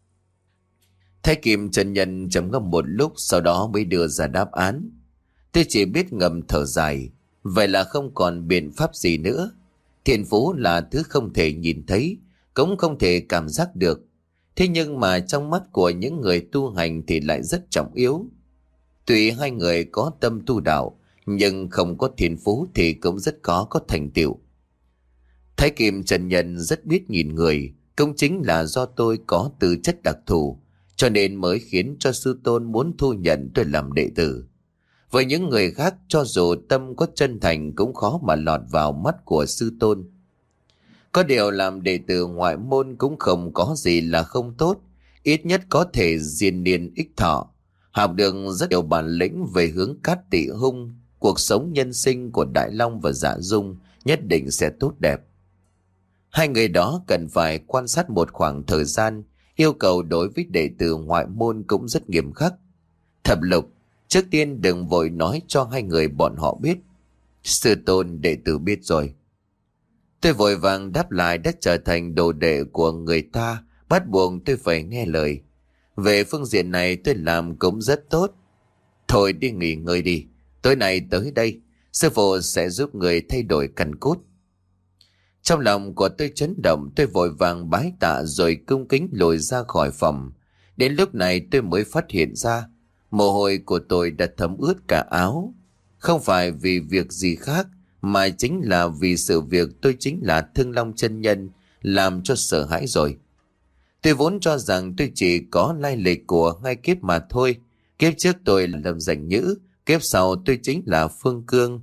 Thái Kim chân nhân trầm ngâm một lúc, sau đó mới đưa ra đáp án. Tôi chỉ biết ngầm thở dài, vậy là không còn biện pháp gì nữa. Thiên phú là thứ không thể nhìn thấy, cũng không thể cảm giác được. Thế nhưng mà trong mắt của những người tu hành thì lại rất trọng yếu. Tuy hai người có tâm tu đạo, nhưng không có thiên phú thì cũng rất khó có thành tựu. Thái Kim chân nhân rất biết nhìn người, cũng chính là do tôi có tư chất đặc thù, cho nên mới khiến cho sư tôn muốn thu nhận tôi làm đệ tử. Với những người khác, cho dù tâm có chân thành cũng khó mà lọt vào mắt của sư tôn. Có điều làm đệ tử ngoại môn cũng không có gì là không tốt, ít nhất có thể diên niên ích thọ, học được rất nhiều bản lĩnh về hướng cát tị hung. Cuộc sống nhân sinh của Đại Long và Dạ Dung nhất định sẽ tốt đẹp. Hai người đó cần phải quan sát một khoảng thời gian, yêu cầu đối với đệ tử ngoại môn cũng rất nghiêm khắc. Thập Lục, trước tiên đừng vội nói cho hai người bọn họ biết. Sư tôn, đệ tử biết rồi. Tôi vội vàng đáp lại, đã trở thành đồ đệ của người ta, bắt buộc tôi phải nghe lời. Về phương diện này tôi làm cũng rất tốt. Thôi đi nghỉ ngơi đi, tối nay tới đây, sư phụ sẽ giúp người thay đổi căn cốt. Trong lòng của tôi chấn động, tôi vội vàng bái tạ rồi cung kính lùi ra khỏi phòng. Đến lúc này tôi mới phát hiện ra, mồ hôi của tôi đã thấm ướt cả áo. Không phải vì việc gì khác, mà chính là vì sự việc tôi chính là Thương Long chân nhân làm cho sợ hãi rồi. Tôi vốn cho rằng tôi chỉ có lai lịch của hai kiếp mà thôi. Kiếp trước tôi là Lâm Dành Nhữ, kiếp sau tôi chính là Phương Cương.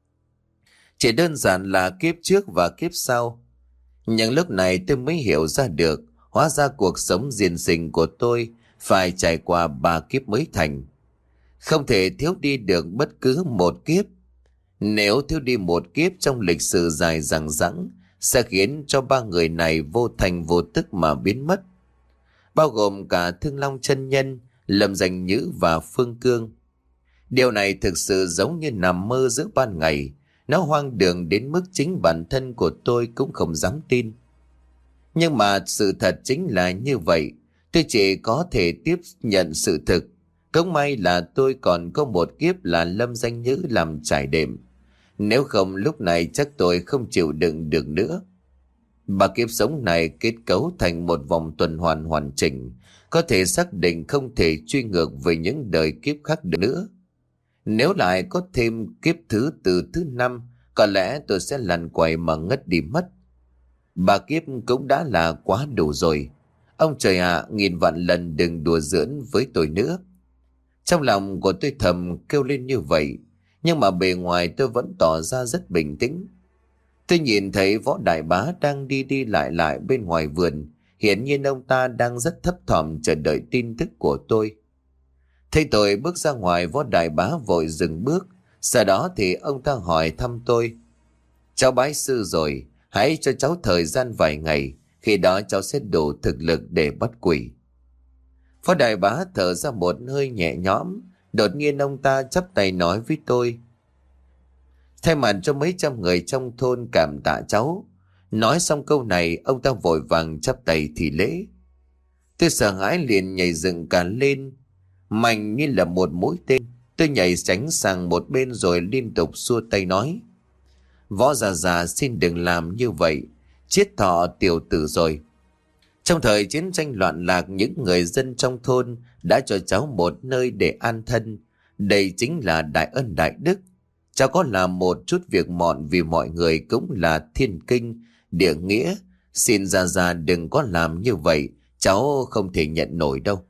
Chỉ đơn giản là kiếp trước và kiếp sau. Nhưng lúc này tôi mới hiểu ra được, hóa ra cuộc sống diên sinh của tôi phải trải qua ba kiếp mới thành. Không thể thiếu đi được bất cứ một kiếp. Nếu thiếu đi một kiếp trong lịch sử dài dằng dẵng, sẽ khiến cho ba người này vô thành vô tức mà biến mất. Bao gồm cả Thương Long chân nhân, Lâm Dành Nhữ và Phương Cương. Điều này thực sự giống như nằm mơ giữa ban ngày. Nó hoang đường đến mức chính bản thân của tôi cũng không dám tin. Nhưng mà sự thật chính là như vậy. Tôi chỉ có thể tiếp nhận sự thực. Cũng may là tôi còn có một kiếp là Lâm Dành Nhữ làm trải đệm. Nếu không lúc này chắc tôi không chịu đựng được nữa. Ba kiếp sống này kết cấu thành một vòng tuần hoàn hoàn chỉnh, có thể xác định không thể truy ngược về những đời kiếp khác được nữa. Nếu lại có thêm kiếp thứ từ thứ năm, có lẽ tôi sẽ lăn quay mà ngất đi mất. Ba kiếp cũng đã là quá đủ rồi. Ông trời ạ, nghìn vạn lần đừng đùa giỡn với tôi nữa. Trong lòng của tôi thầm kêu lên như vậy, nhưng mà bề ngoài tôi vẫn tỏ ra rất bình tĩnh. Tôi nhìn thấy Võ Đại Bá đang đi đi lại lại bên ngoài vườn. Hiển nhiên ông ta đang rất thấp thỏm chờ đợi tin tức của tôi. Thấy tôi bước ra ngoài, Võ Đại Bá vội dừng bước. Sau đó thì ông ta hỏi thăm tôi. Cháu bái sư rồi, hãy cho cháu thời gian vài ngày. Khi đó cháu sẽ đủ thực lực để bắt quỷ. Võ Đại Bá thở ra một hơi nhẹ nhõm. Đột nhiên ông ta chắp tay nói với tôi. Thay mặt cho mấy trăm người trong thôn cảm tạ cháu. Nói xong câu này, ông ta vội vàng chắp tay thì lễ. Tôi sợ hãi liền nhảy dựng cả lên, mạnh như là một mũi tên. Tôi nhảy tránh sang một bên rồi liên tục xua tay nói. Võ già già xin đừng làm như vậy, chết thọ tiểu tử rồi. Trong thời chiến tranh loạn lạc, những người dân trong thôn đã cho cháu một nơi để an thân. Đây chính là đại ân đại đức. Cháu có làm một chút việc mọn vì mọi người cũng là thiên kinh, địa nghĩa. Xin già già đừng có làm như vậy, cháu không thể nhận nổi đâu.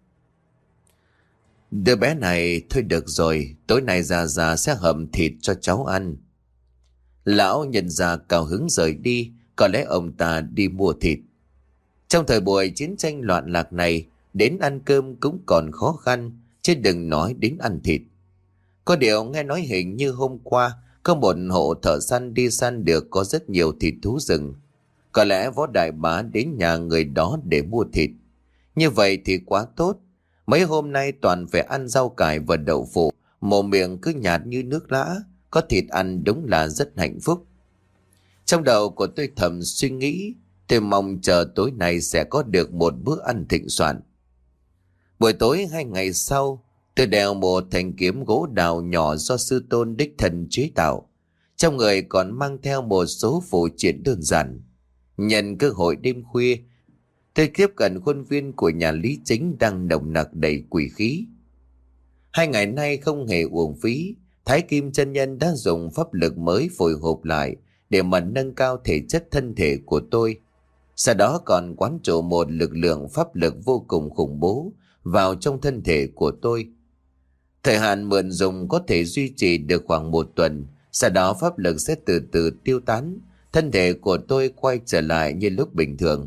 Đứa bé này thôi được rồi, tối nay già già sẽ hầm thịt cho cháu ăn. Lão nhận ra cao hứng rời đi, có lẽ ông ta đi mua thịt. Trong thời buổi chiến tranh loạn lạc này, đến ăn cơm cũng còn khó khăn, chứ đừng nói đến ăn thịt. Có điều nghe nói hình như hôm qua có một hộ thợ săn đi săn được có rất nhiều thịt thú rừng. Có lẽ Võ Đại Bá đến nhà người đó để mua thịt. Như vậy thì quá tốt. Mấy hôm nay toàn phải ăn rau cải và đậu phụ, mồm miệng cứ nhạt như nước lã. Có thịt ăn đúng là rất hạnh phúc. Trong đầu của tôi thầm suy nghĩ, tôi mong chờ tối nay sẽ có được một bữa ăn thịnh soạn. Buổi tối hai ngày sau, tôi đeo một thanh kiếm gỗ đào nhỏ do sư tôn đích thân chế tạo. Trong người còn mang theo một số phụ triện đơn giản. Nhân cơ hội đêm khuya, tôi tiếp cận khuôn viên của nhà Lý Chính đang nồng nặc đầy quỷ khí. Hai ngày nay không hề uổng phí, Thái Kim chân nhân đã dùng pháp lực mới phối hợp lại để mà nâng cao thể chất thân thể của tôi. Sau đó còn quán trổ một lực lượng pháp lực vô cùng khủng bố vào trong thân thể của tôi. Thời hạn mượn dùng có thể duy trì được khoảng một tuần, sau đó pháp lực sẽ từ từ tiêu tán, thân thể của tôi quay trở lại như lúc bình thường.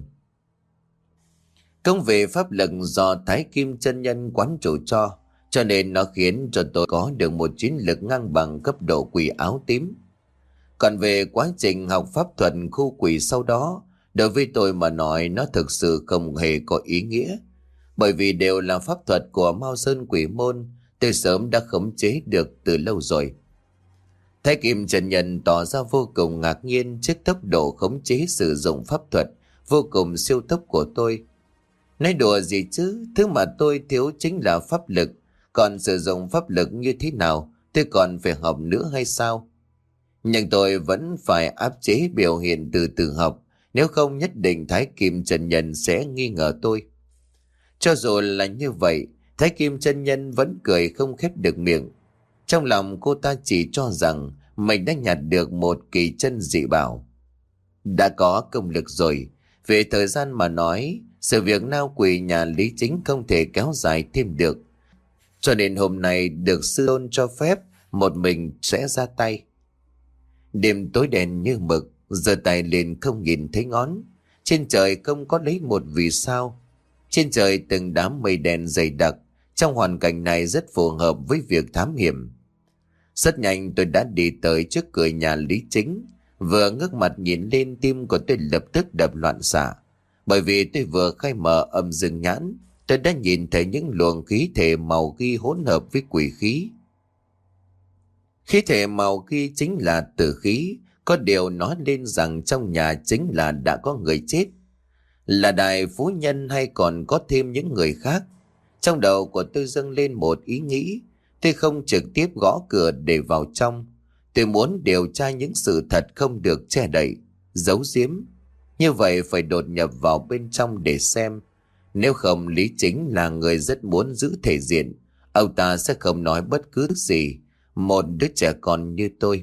Công việc pháp lực do Thái Kim chân nhân quán chủ cho, cho nên nó khiến cho tôi có được một chiến lực ngang bằng cấp độ quỷ áo tím. Còn về quá trình học pháp thuật khu quỷ sau đó, đối với tôi mà nói nó thực sự không hề có ý nghĩa. Bởi vì đều là pháp thuật của Mao Sơn Quỷ Môn, tôi sớm đã khống chế được từ lâu rồi. Thái Kim chân nhân tỏ ra vô cùng ngạc nhiên trước tốc độ khống chế sử dụng pháp thuật vô cùng siêu tốc của tôi. Nói đùa gì chứ, thứ mà tôi thiếu chính là pháp lực, còn sử dụng pháp lực như thế nào tôi còn phải học nữa hay sao? Nhưng tôi vẫn phải áp chế biểu hiện từ từ học, nếu không nhất định Thái Kim chân nhân sẽ nghi ngờ tôi. Cho dù là như vậy, Thái Kim chân nhân vẫn cười không khép được miệng. Trong lòng cô ta chỉ cho rằng mình đã nhặt được một kỳ chân dị bảo. Đã có công lực rồi, về thời gian mà nói, Sự việc nao quỷ nhà Lý Chính không thể kéo dài thêm được, cho nên hôm nay được sư tôn cho phép một mình sẽ ra tay. Đêm tối đen như mực, giơ tay lên không nhìn thấy ngón. Trên trời không có lấy một vì sao. Trên trời từng đám mây đen dày đặc. Trong hoàn cảnh này rất phù hợp với việc thám hiểm. Rất nhanh tôi đã đi tới trước cửa nhà Lý Chính. Vừa ngước mặt nhìn lên, tim của tôi lập tức đập loạn xạ. Bởi vì tôi vừa khai mở âm dương nhãn, tôi đã nhìn thấy những luồng khí thể màu ghi hỗn hợp với quỷ khí. Khí thể màu ghi chính là tử khí. Có điều nói lên rằng trong nhà chính là đã có người chết, là đại phú nhân hay còn có thêm những người khác. Trong đầu của tôi dâng lên một ý nghĩ. Tôi không trực tiếp gõ cửa để vào trong. Tôi muốn điều tra những sự thật không được che đậy, giấu giếm. Như vậy phải đột nhập vào bên trong để xem. Nếu không, Lý Chính là người rất muốn giữ thể diện. Ông ta sẽ không nói bất cứ gì một đứa trẻ con như tôi.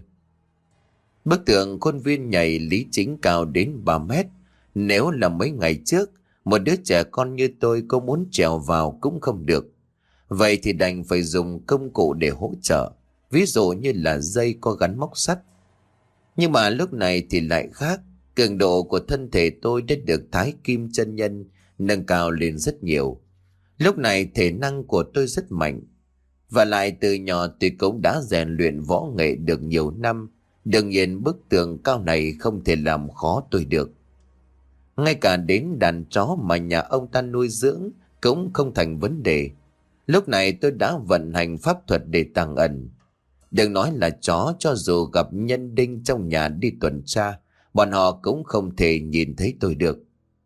Bức tường khuôn viên nhảy Lý Chính cao đến ba mét. Nếu là mấy ngày trước, một đứa trẻ con như tôi có muốn trèo vào cũng không được. Vậy thì đành phải dùng công cụ để hỗ trợ, ví dụ như là dây có gắn móc sắt. Nhưng mà lúc này thì lại khác. Cường độ của thân thể tôi đã được Thái Kim chân nhân nâng cao lên rất nhiều. Lúc này thể năng của tôi rất mạnh. Và lại từ nhỏ tôi cũng đã rèn luyện võ nghệ được nhiều năm. Đương nhiên bức tường cao này không thể làm khó tôi được. Ngay cả đến đàn chó mà nhà ông ta nuôi dưỡng cũng không thành vấn đề. Lúc này tôi đã vận hành pháp thuật để tàng ẩn. Đừng nói là chó, cho dù gặp nhân đinh trong nhà đi tuần tra, bọn họ cũng không thể nhìn thấy tôi được.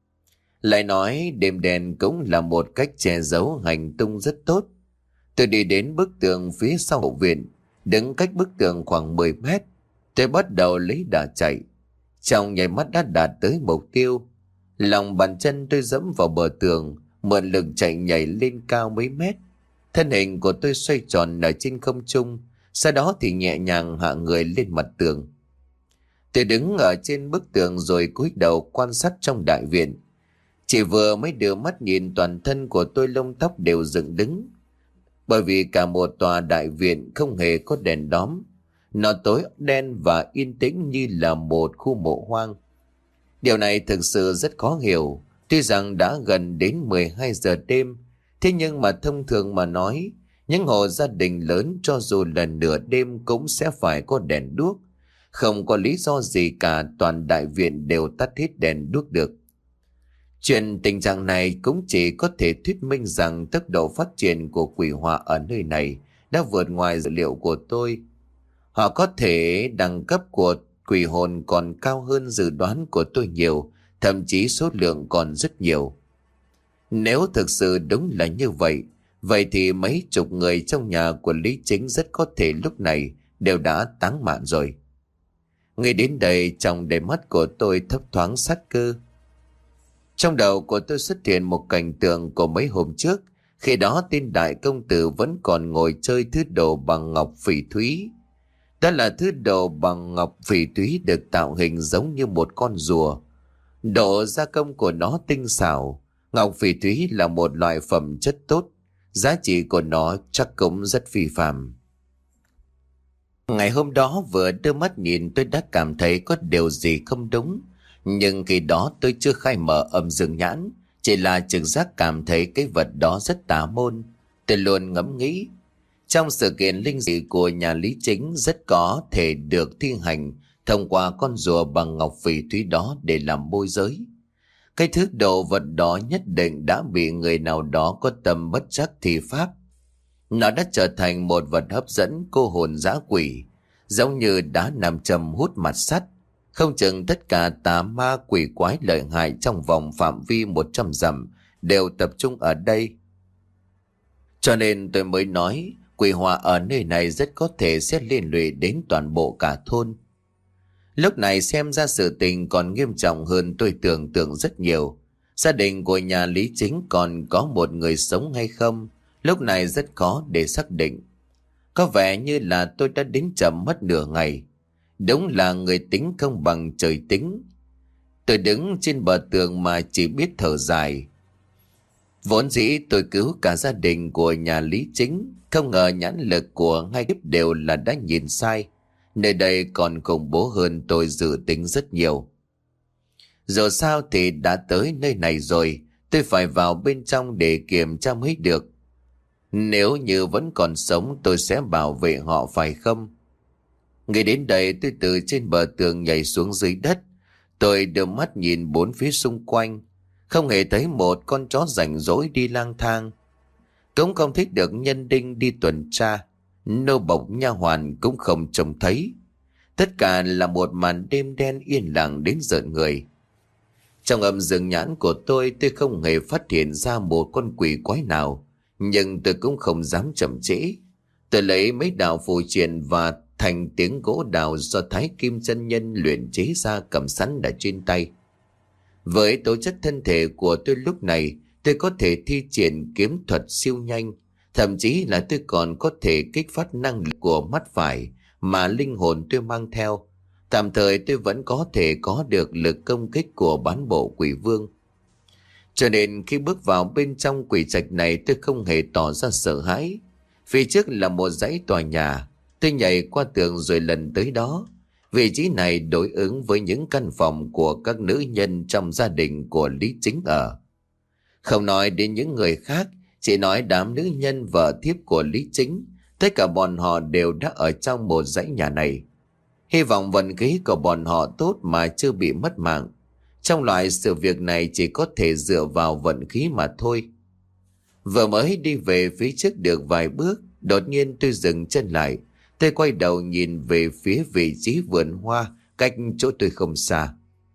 Lại nói đêm đen cũng là một cách che giấu hành tung rất tốt. Tôi đi đến bức tường phía sau hậu viện, đứng cách bức tường khoảng mười mét. Tôi bắt đầu lấy đà chạy. Trong nháy mắt đã đạt tới mục tiêu. Lòng bàn chân tôi dẫm vào bờ tường, mượn lực chạy nhảy lên cao mấy mét. Thân hình của tôi xoay tròn ở trên không trung, sau đó thì nhẹ nhàng hạ người lên mặt tường. Tôi đứng ở trên bức tường rồi cúi đầu quan sát trong đại viện. Chỉ vừa mới đưa mắt nhìn, toàn thân của tôi lông tóc đều dựng đứng. Bởi vì cả một tòa đại viện không hề có đèn đóm. Nó tối đen và yên tĩnh như là một khu mộ hoang. Điều này thực sự rất khó hiểu. Tuy rằng đã gần đến mười hai giờ đêm, thế nhưng mà thông thường mà nói, những hộ gia đình lớn cho dù là nửa đêm cũng sẽ phải có đèn đuốc. Không có lý do gì cả toàn đại viện đều tắt hết đèn đuốc được. Chuyện tình trạng này cũng chỉ có thể thuyết minh rằng tốc độ phát triển của quỷ họa ở nơi này đã vượt ngoài dữ liệu của tôi. Họ có thể đẳng cấp của quỷ hồn còn cao hơn dự đoán của tôi nhiều, thậm chí số lượng còn rất nhiều. Nếu thực sự đúng là như vậy, vậy thì mấy chục người trong nhà của Lý Chính rất có thể lúc này đều đã táng mạng rồi. Ngay đến đây, trong đôi mắt của tôi thấp thoáng sát cơ. Trong đầu của tôi xuất hiện một cảnh tượng của mấy hôm trước, khi đó tên đại công tử vẫn còn ngồi chơi thứ đồ bằng ngọc phỉ thúy. Đó là thứ đồ bằng ngọc phỉ thúy được tạo hình giống như một con rùa. Độ gia công của nó tinh xảo. Ngọc phỉ thúy là một loại phẩm chất tốt, giá trị của nó chắc cũng rất phi phàm. Ngày hôm đó vừa đưa mắt nhìn tôi đã cảm thấy có điều gì không đúng. Nhưng khi đó tôi chưa khai mở âm dương nhãn, chỉ là trực giác cảm thấy cái vật đó rất tà môn. Tôi luôn ngẫm nghĩ, trong sự kiện linh dị của nhà Lý Chính rất có thể được thi hành thông qua con rùa bằng ngọc phỉ thúy đó để làm môi giới. Cái thứ đồ vật đó nhất định đã bị người nào đó có tâm bất trắc thi pháp. Nó đã trở thành một vật hấp dẫn cô hồn dã quỷ, giống như đá nam châm hút mặt sắt. Không chừng tất cả tà ma quỷ quái lợi hại trong vòng phạm vi một trăm dặm đều tập trung ở đây. Cho nên tôi mới nói quỷ họa ở nơi này rất có thể sẽ liên lụy đến toàn bộ cả thôn. Lúc này xem ra sự tình còn nghiêm trọng hơn tôi tưởng tượng rất nhiều. Gia đình của nhà Lý Chính còn có một người sống hay không, lúc này rất khó để xác định. Có vẻ như là tôi đã đến chậm mất nửa ngày. Đúng là người tính không bằng trời tính. Tôi đứng trên bờ tường mà chỉ biết thở dài. Vốn dĩ tôi cứu cả gia đình của nhà Lý Chính, không ngờ nhãn lực của hai kiếp đều là đã nhìn sai. Nơi đây còn khủng bố hơn tôi dự tính rất nhiều. Dù sao thì đã tới nơi này rồi, tôi phải vào bên trong để kiểm tra mới được. Nếu như vẫn còn sống tôi sẽ bảo vệ họ phải không? Ngay đến đây tôi từ trên bờ tường nhảy xuống dưới đất. Tôi đưa mắt nhìn bốn phía xung quanh, không hề thấy một con chó rảnh rỗi đi lang thang, cũng không thích được nhân đinh đi tuần tra, nô bộc nha hoàn cũng không trông thấy. Tất cả là một màn đêm đen yên lặng đến rợn người. Trong âm dương nhãn của tôi, tôi không hề phát hiện ra một con quỷ quái nào, nhưng tôi cũng không dám chậm trễ. Tôi lấy mấy đạo phù triện và thành tiếng gỗ đào do Thái Kim chân nhân luyện chế ra cầm sẵn đã trên tay. Với tố chất thân thể của tôi lúc này, tôi có thể thi triển kiếm thuật siêu nhanh, thậm chí là tôi còn có thể kích phát năng lực của mắt phải mà linh hồn tôi mang theo. Tạm thời tôi vẫn có thể có được lực công kích của bán bộ quỷ vương. Cho nên khi bước vào bên trong quỷ trạch này, tôi không hề tỏ ra sợ hãi. Phía trước là một dãy tòa nhà, tôi nhảy qua tường rồi lần tới đó. Vị trí này đối ứng với những căn phòng của các nữ nhân trong gia đình của Lý Chính ở. Không nói đến những người khác, chỉ nói đám nữ nhân vợ thiếp của Lý Chính, tất cả bọn họ đều đã ở trong một dãy nhà này. Hy vọng vận khí của bọn họ tốt mà chưa bị mất mạng. Trong loại sự việc này chỉ có thể dựa vào vận khí mà thôi. Vừa mới đi về phía trước được vài bước, đột nhiên tôi dừng chân lại. Tôi quay đầu nhìn về phía vị trí vườn hoa cách chỗ tôi không xa.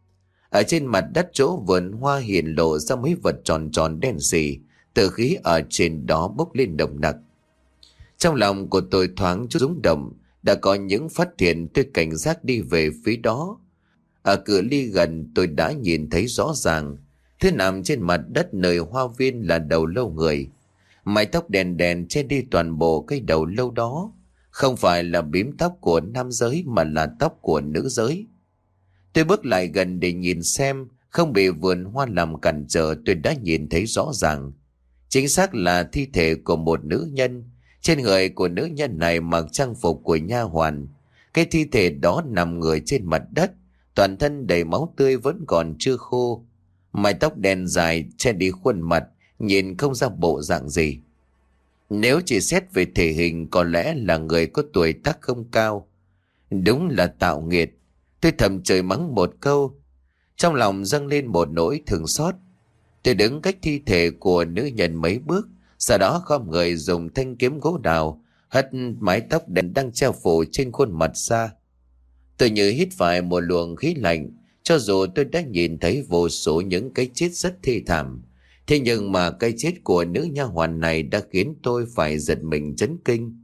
Ở trên mặt đất chỗ vườn hoa hiện lộ ra mấy vật tròn tròn đen sì, tử khí ở trên đó bốc lên nồng nặc. Trong lòng của tôi thoáng chút rung động, đã có những phát hiện. Tôi cảnh giác đi về phía đó. Ở cự ly gần tôi đã nhìn thấy rõ ràng, thứ nằm trên mặt đất nơi hoa viên là đầu lâu người. Mái tóc đèn đèn che đi toàn bộ cái đầu lâu đó. Không phải là bím tóc của nam giới mà là tóc của nữ giới. Tôi bước lại gần để nhìn xem, không bị vườn hoa làm cản trở. Tôi đã nhìn thấy rõ ràng, chính xác là thi thể của một nữ nhân. Trên người của nữ nhân này mặc trang phục của nha hoàn. Cái thi thể đó nằm người trên mặt đất, toàn thân đầy máu tươi vẫn còn chưa khô. Mái tóc đen dài che đi khuôn mặt, nhìn không ra bộ dạng gì. Nếu chỉ xét về thể hình có lẽ là người có tuổi tác không cao. Đúng là tạo nghiệt. Tôi thầm chửi mắng một câu, trong lòng dâng lên một nỗi thương xót. Tôi đứng cách thi thể của nữ nhân mấy bước, sau đó khom người dùng thanh kiếm gỗ đào hất mái tóc đen đang treo phủ trên khuôn mặt ra. Tôi như hít phải một luồng khí lạnh. Cho dù tôi đã nhìn thấy vô số những cái chết rất thê thảm, thế nhưng mà cái chết của nữ nha hoàn này đã khiến tôi phải giật mình chấn kinh.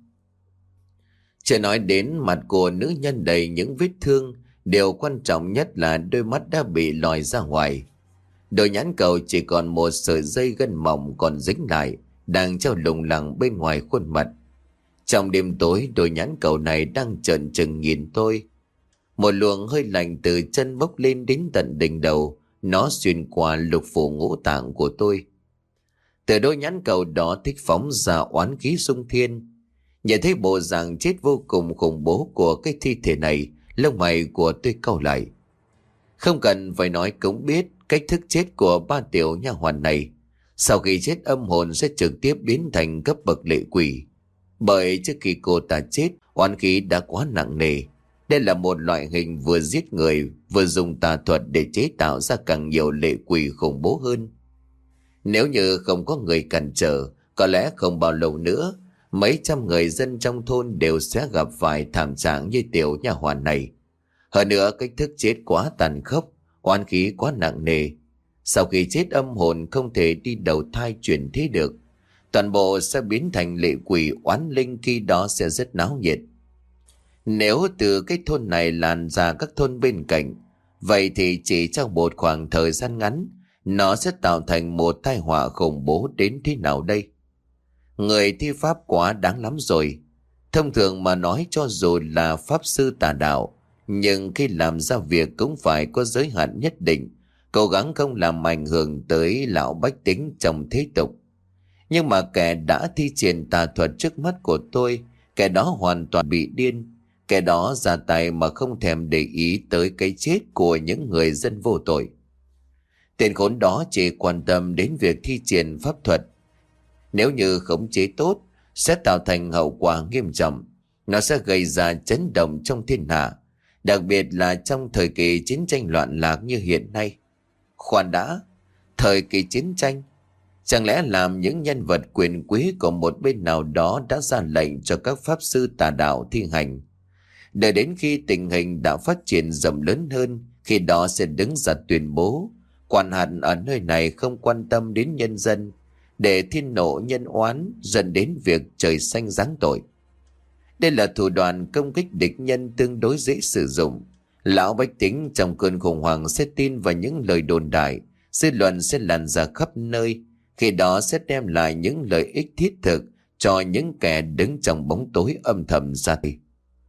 Chưa nói đến mặt của nữ nhân đầy những vết thương, điều quan trọng nhất là đôi mắt đã bị lòi ra ngoài. Đôi nhãn cầu chỉ còn một sợi dây gân mỏng còn dính lại, đang treo lủng lẳng bên ngoài khuôn mặt. Trong đêm tối, đôi nhãn cầu này đang trợn trừng nhìn tôi. Một luồng hơi lạnh từ chân bốc lên đến tận đỉnh đầu, nó xuyên qua lục phủ ngũ tạng của tôi. Từ đôi nhãn cầu đó thích phóng ra oán khí xung thiên. Nhìn thấy bộ dạng chết vô cùng khủng bố của cái thi thể này, lông mày của tôi cau lại. Không cần phải nói cũng biết cách thức chết của ba tiểu nha hoàn này. Sau khi chết, âm hồn sẽ trực tiếp biến thành cấp bậc lệ quỷ. Bởi trước khi cô ta chết, oán khí đã quá nặng nề. Đây là một loại hình vừa giết người, vừa dùng tà thuật để chế tạo ra càng nhiều lệ quỷ khủng bố hơn. Nếu như không có người cản trở, có lẽ không bao lâu nữa, mấy trăm người dân trong thôn đều sẽ gặp phải thảm trạng như tiểu nha hoàn này. Hơn nữa, cách thức chết quá tàn khốc, oán khí quá nặng nề. Sau khi chết, âm hồn không thể đi đầu thai chuyển thế được. Toàn bộ sẽ biến thành lệ quỷ, oán linh, khi đó sẽ rất náo nhiệt. Nếu từ cái thôn này lan ra các thôn bên cạnh, vậy thì chỉ trong một khoảng thời gian ngắn, nó sẽ tạo thành một tai họa khủng bố đến thế nào đây? Người thi pháp quá đáng lắm rồi. Thông thường mà nói, cho dù là pháp sư tà đạo, nhưng khi làm ra việc cũng phải có giới hạn nhất định, cố gắng không làm ảnh hưởng tới lão bách tính trong thế tục. Nhưng mà kẻ đã thi triển tà thuật trước mắt của tôi, kẻ đó hoàn toàn bị điên. Kẻ đó ra tay mà không thèm để ý tới cái chết của những người dân vô tội. Tên khốn đó chỉ quan tâm đến việc thi triển pháp thuật. Nếu như khống chế tốt, sẽ tạo thành hậu quả nghiêm trọng. Nó sẽ gây ra chấn động trong thiên hạ, đặc biệt là trong thời kỳ chiến tranh loạn lạc như hiện nay. Khoan đã, thời kỳ chiến tranh, chẳng lẽ làm những nhân vật quyền quý của một bên nào đó đã ra lệnh cho các pháp sư tà đạo thi hành? Đợi đến khi tình hình đã phát triển rộng lớn hơn, khi đó sẽ đứng ra tuyên bố quan hạt ở nơi này không quan tâm đến nhân dân, để thiên nộ nhân oán dẫn đến việc trời xanh giáng tội. Đây là thủ đoạn công kích địch nhân tương đối dễ sử dụng. Lão bách tính trong cơn khủng hoảng sẽ tin vào những lời đồn đại, dư luận sẽ lan ra khắp nơi, khi đó sẽ đem lại những lợi ích thiết thực cho những kẻ đứng trong bóng tối âm thầm ra tay.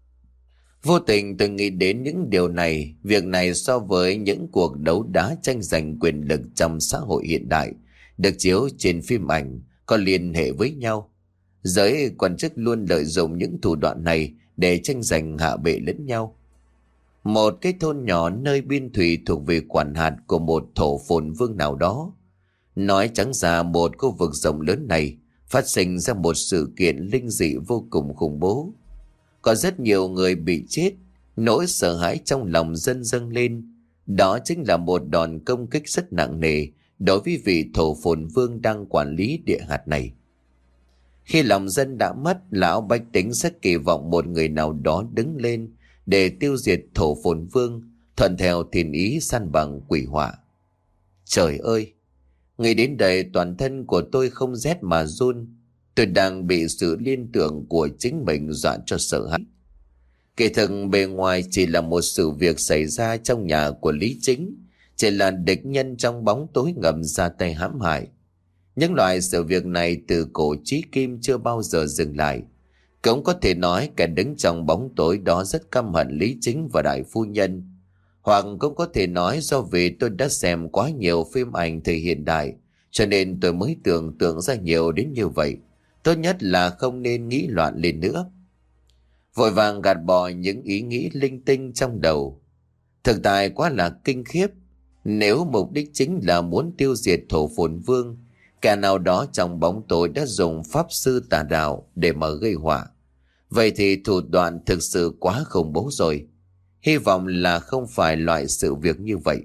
Vô tình tôi nghĩ đến những điều này, việc này so với những cuộc đấu đá tranh giành quyền lực trong xã hội hiện đại được chiếu trên phim ảnh có liên hệ với nhau. Giới quan chức luôn lợi dụng những thủ đoạn này để tranh giành hạ bệ lẫn nhau. Một cái thôn nhỏ nơi biên thủy thuộc về quản hạt của một thổ phồn vương nào đó. Nói trắng ra, một khu vực rộng lớn này phát sinh ra một sự kiện linh dị vô cùng khủng bố. Có rất nhiều người bị chết, nỗi sợ hãi trong lòng dân dâng lên. Đó chính là một đòn công kích rất nặng nề đối với vị thổ phồn vương đang quản lý địa hạt này. Khi lòng dân đã mất, lão bách tính sẽ kỳ vọng một người nào đó đứng lên để tiêu diệt thổ phồn vương, thuận theo thiên ý san bằng quỷ họa. Trời ơi! Nghĩ đến đây toàn thân của tôi không rét mà run. Tôi đang bị sự liên tưởng của chính mình dọa cho sợ hãi. Kỳ thực bề ngoài chỉ là một sự việc xảy ra trong nhà của Lý Chính, chỉ là địch nhân trong bóng tối ngầm ra tay hãm hại. Những loại sự việc này từ cổ chí kim chưa bao giờ dừng lại. Cũng có thể nói kẻ đứng trong bóng tối đó rất căm hận Lý Chính và đại phu nhân. Hoặc cũng có thể nói do vì tôi đã xem quá nhiều phim ảnh thời hiện đại, cho nên tôi mới tưởng tượng ra nhiều đến như vậy. Tốt nhất là không nên nghĩ loạn lên nữa. Vội vàng gạt bỏ những ý nghĩ linh tinh trong đầu. Thực tại quá là kinh khiếp. Nếu mục đích chính là muốn tiêu diệt thổ phồn vương, kẻ nào đó trong bóng tối đã dùng pháp sư tà đạo để mà gây họa, vậy thì thủ đoạn thực sự quá khủng bố rồi. Hy vọng là không phải loại sự việc như vậy.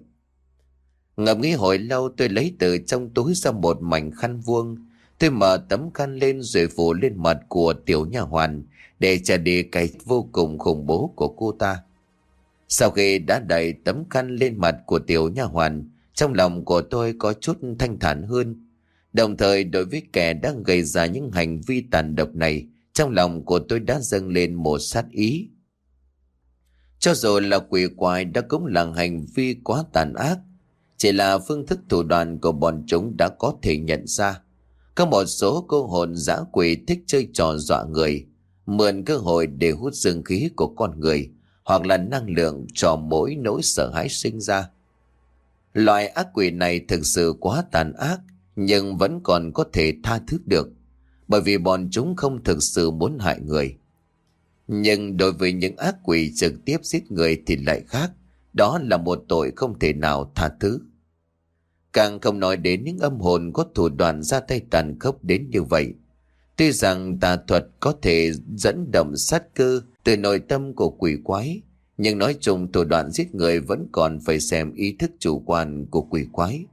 Ngẫm nghĩ hồi lâu, tôi lấy từ trong túi ra một mảnh khăn vuông. Tôi mở tấm khăn lên rồi phủ lên mặt của tiểu nha hoàn để trả đi cái vô cùng khủng bố của cô ta. Sau khi đã đẩy tấm khăn lên mặt của tiểu nha hoàn, trong lòng của tôi có chút thanh thản hơn. Đồng thời đối với kẻ đã gây ra những hành vi tàn độc này, trong lòng của tôi đã dâng lên một sát ý. Cho dù là quỷ quái đã cũng là hành vi quá tàn ác, chỉ là phương thức thủ đoạn của bọn chúng đã có thể nhận ra. Có một số cô hồn dã quỷ thích chơi trò dọa người, mượn cơ hội để hút dương khí của con người, hoặc là năng lượng cho mỗi nỗi sợ hãi sinh ra. Loại ác quỷ này thực sự quá tàn ác, nhưng vẫn còn có thể tha thứ được, bởi vì bọn chúng không thực sự muốn hại người. Nhưng đối với những ác quỷ trực tiếp giết người thì lại khác, đó là một tội không thể nào tha thứ. Càng không nói đến những âm hồn có thủ đoạn ra tay tàn khốc đến như vậy. Tuy rằng tà thuật có thể dẫn động sát cơ từ nội tâm của quỷ quái, nhưng nói chung thủ đoạn giết người vẫn còn phải xem ý thức chủ quan của quỷ quái.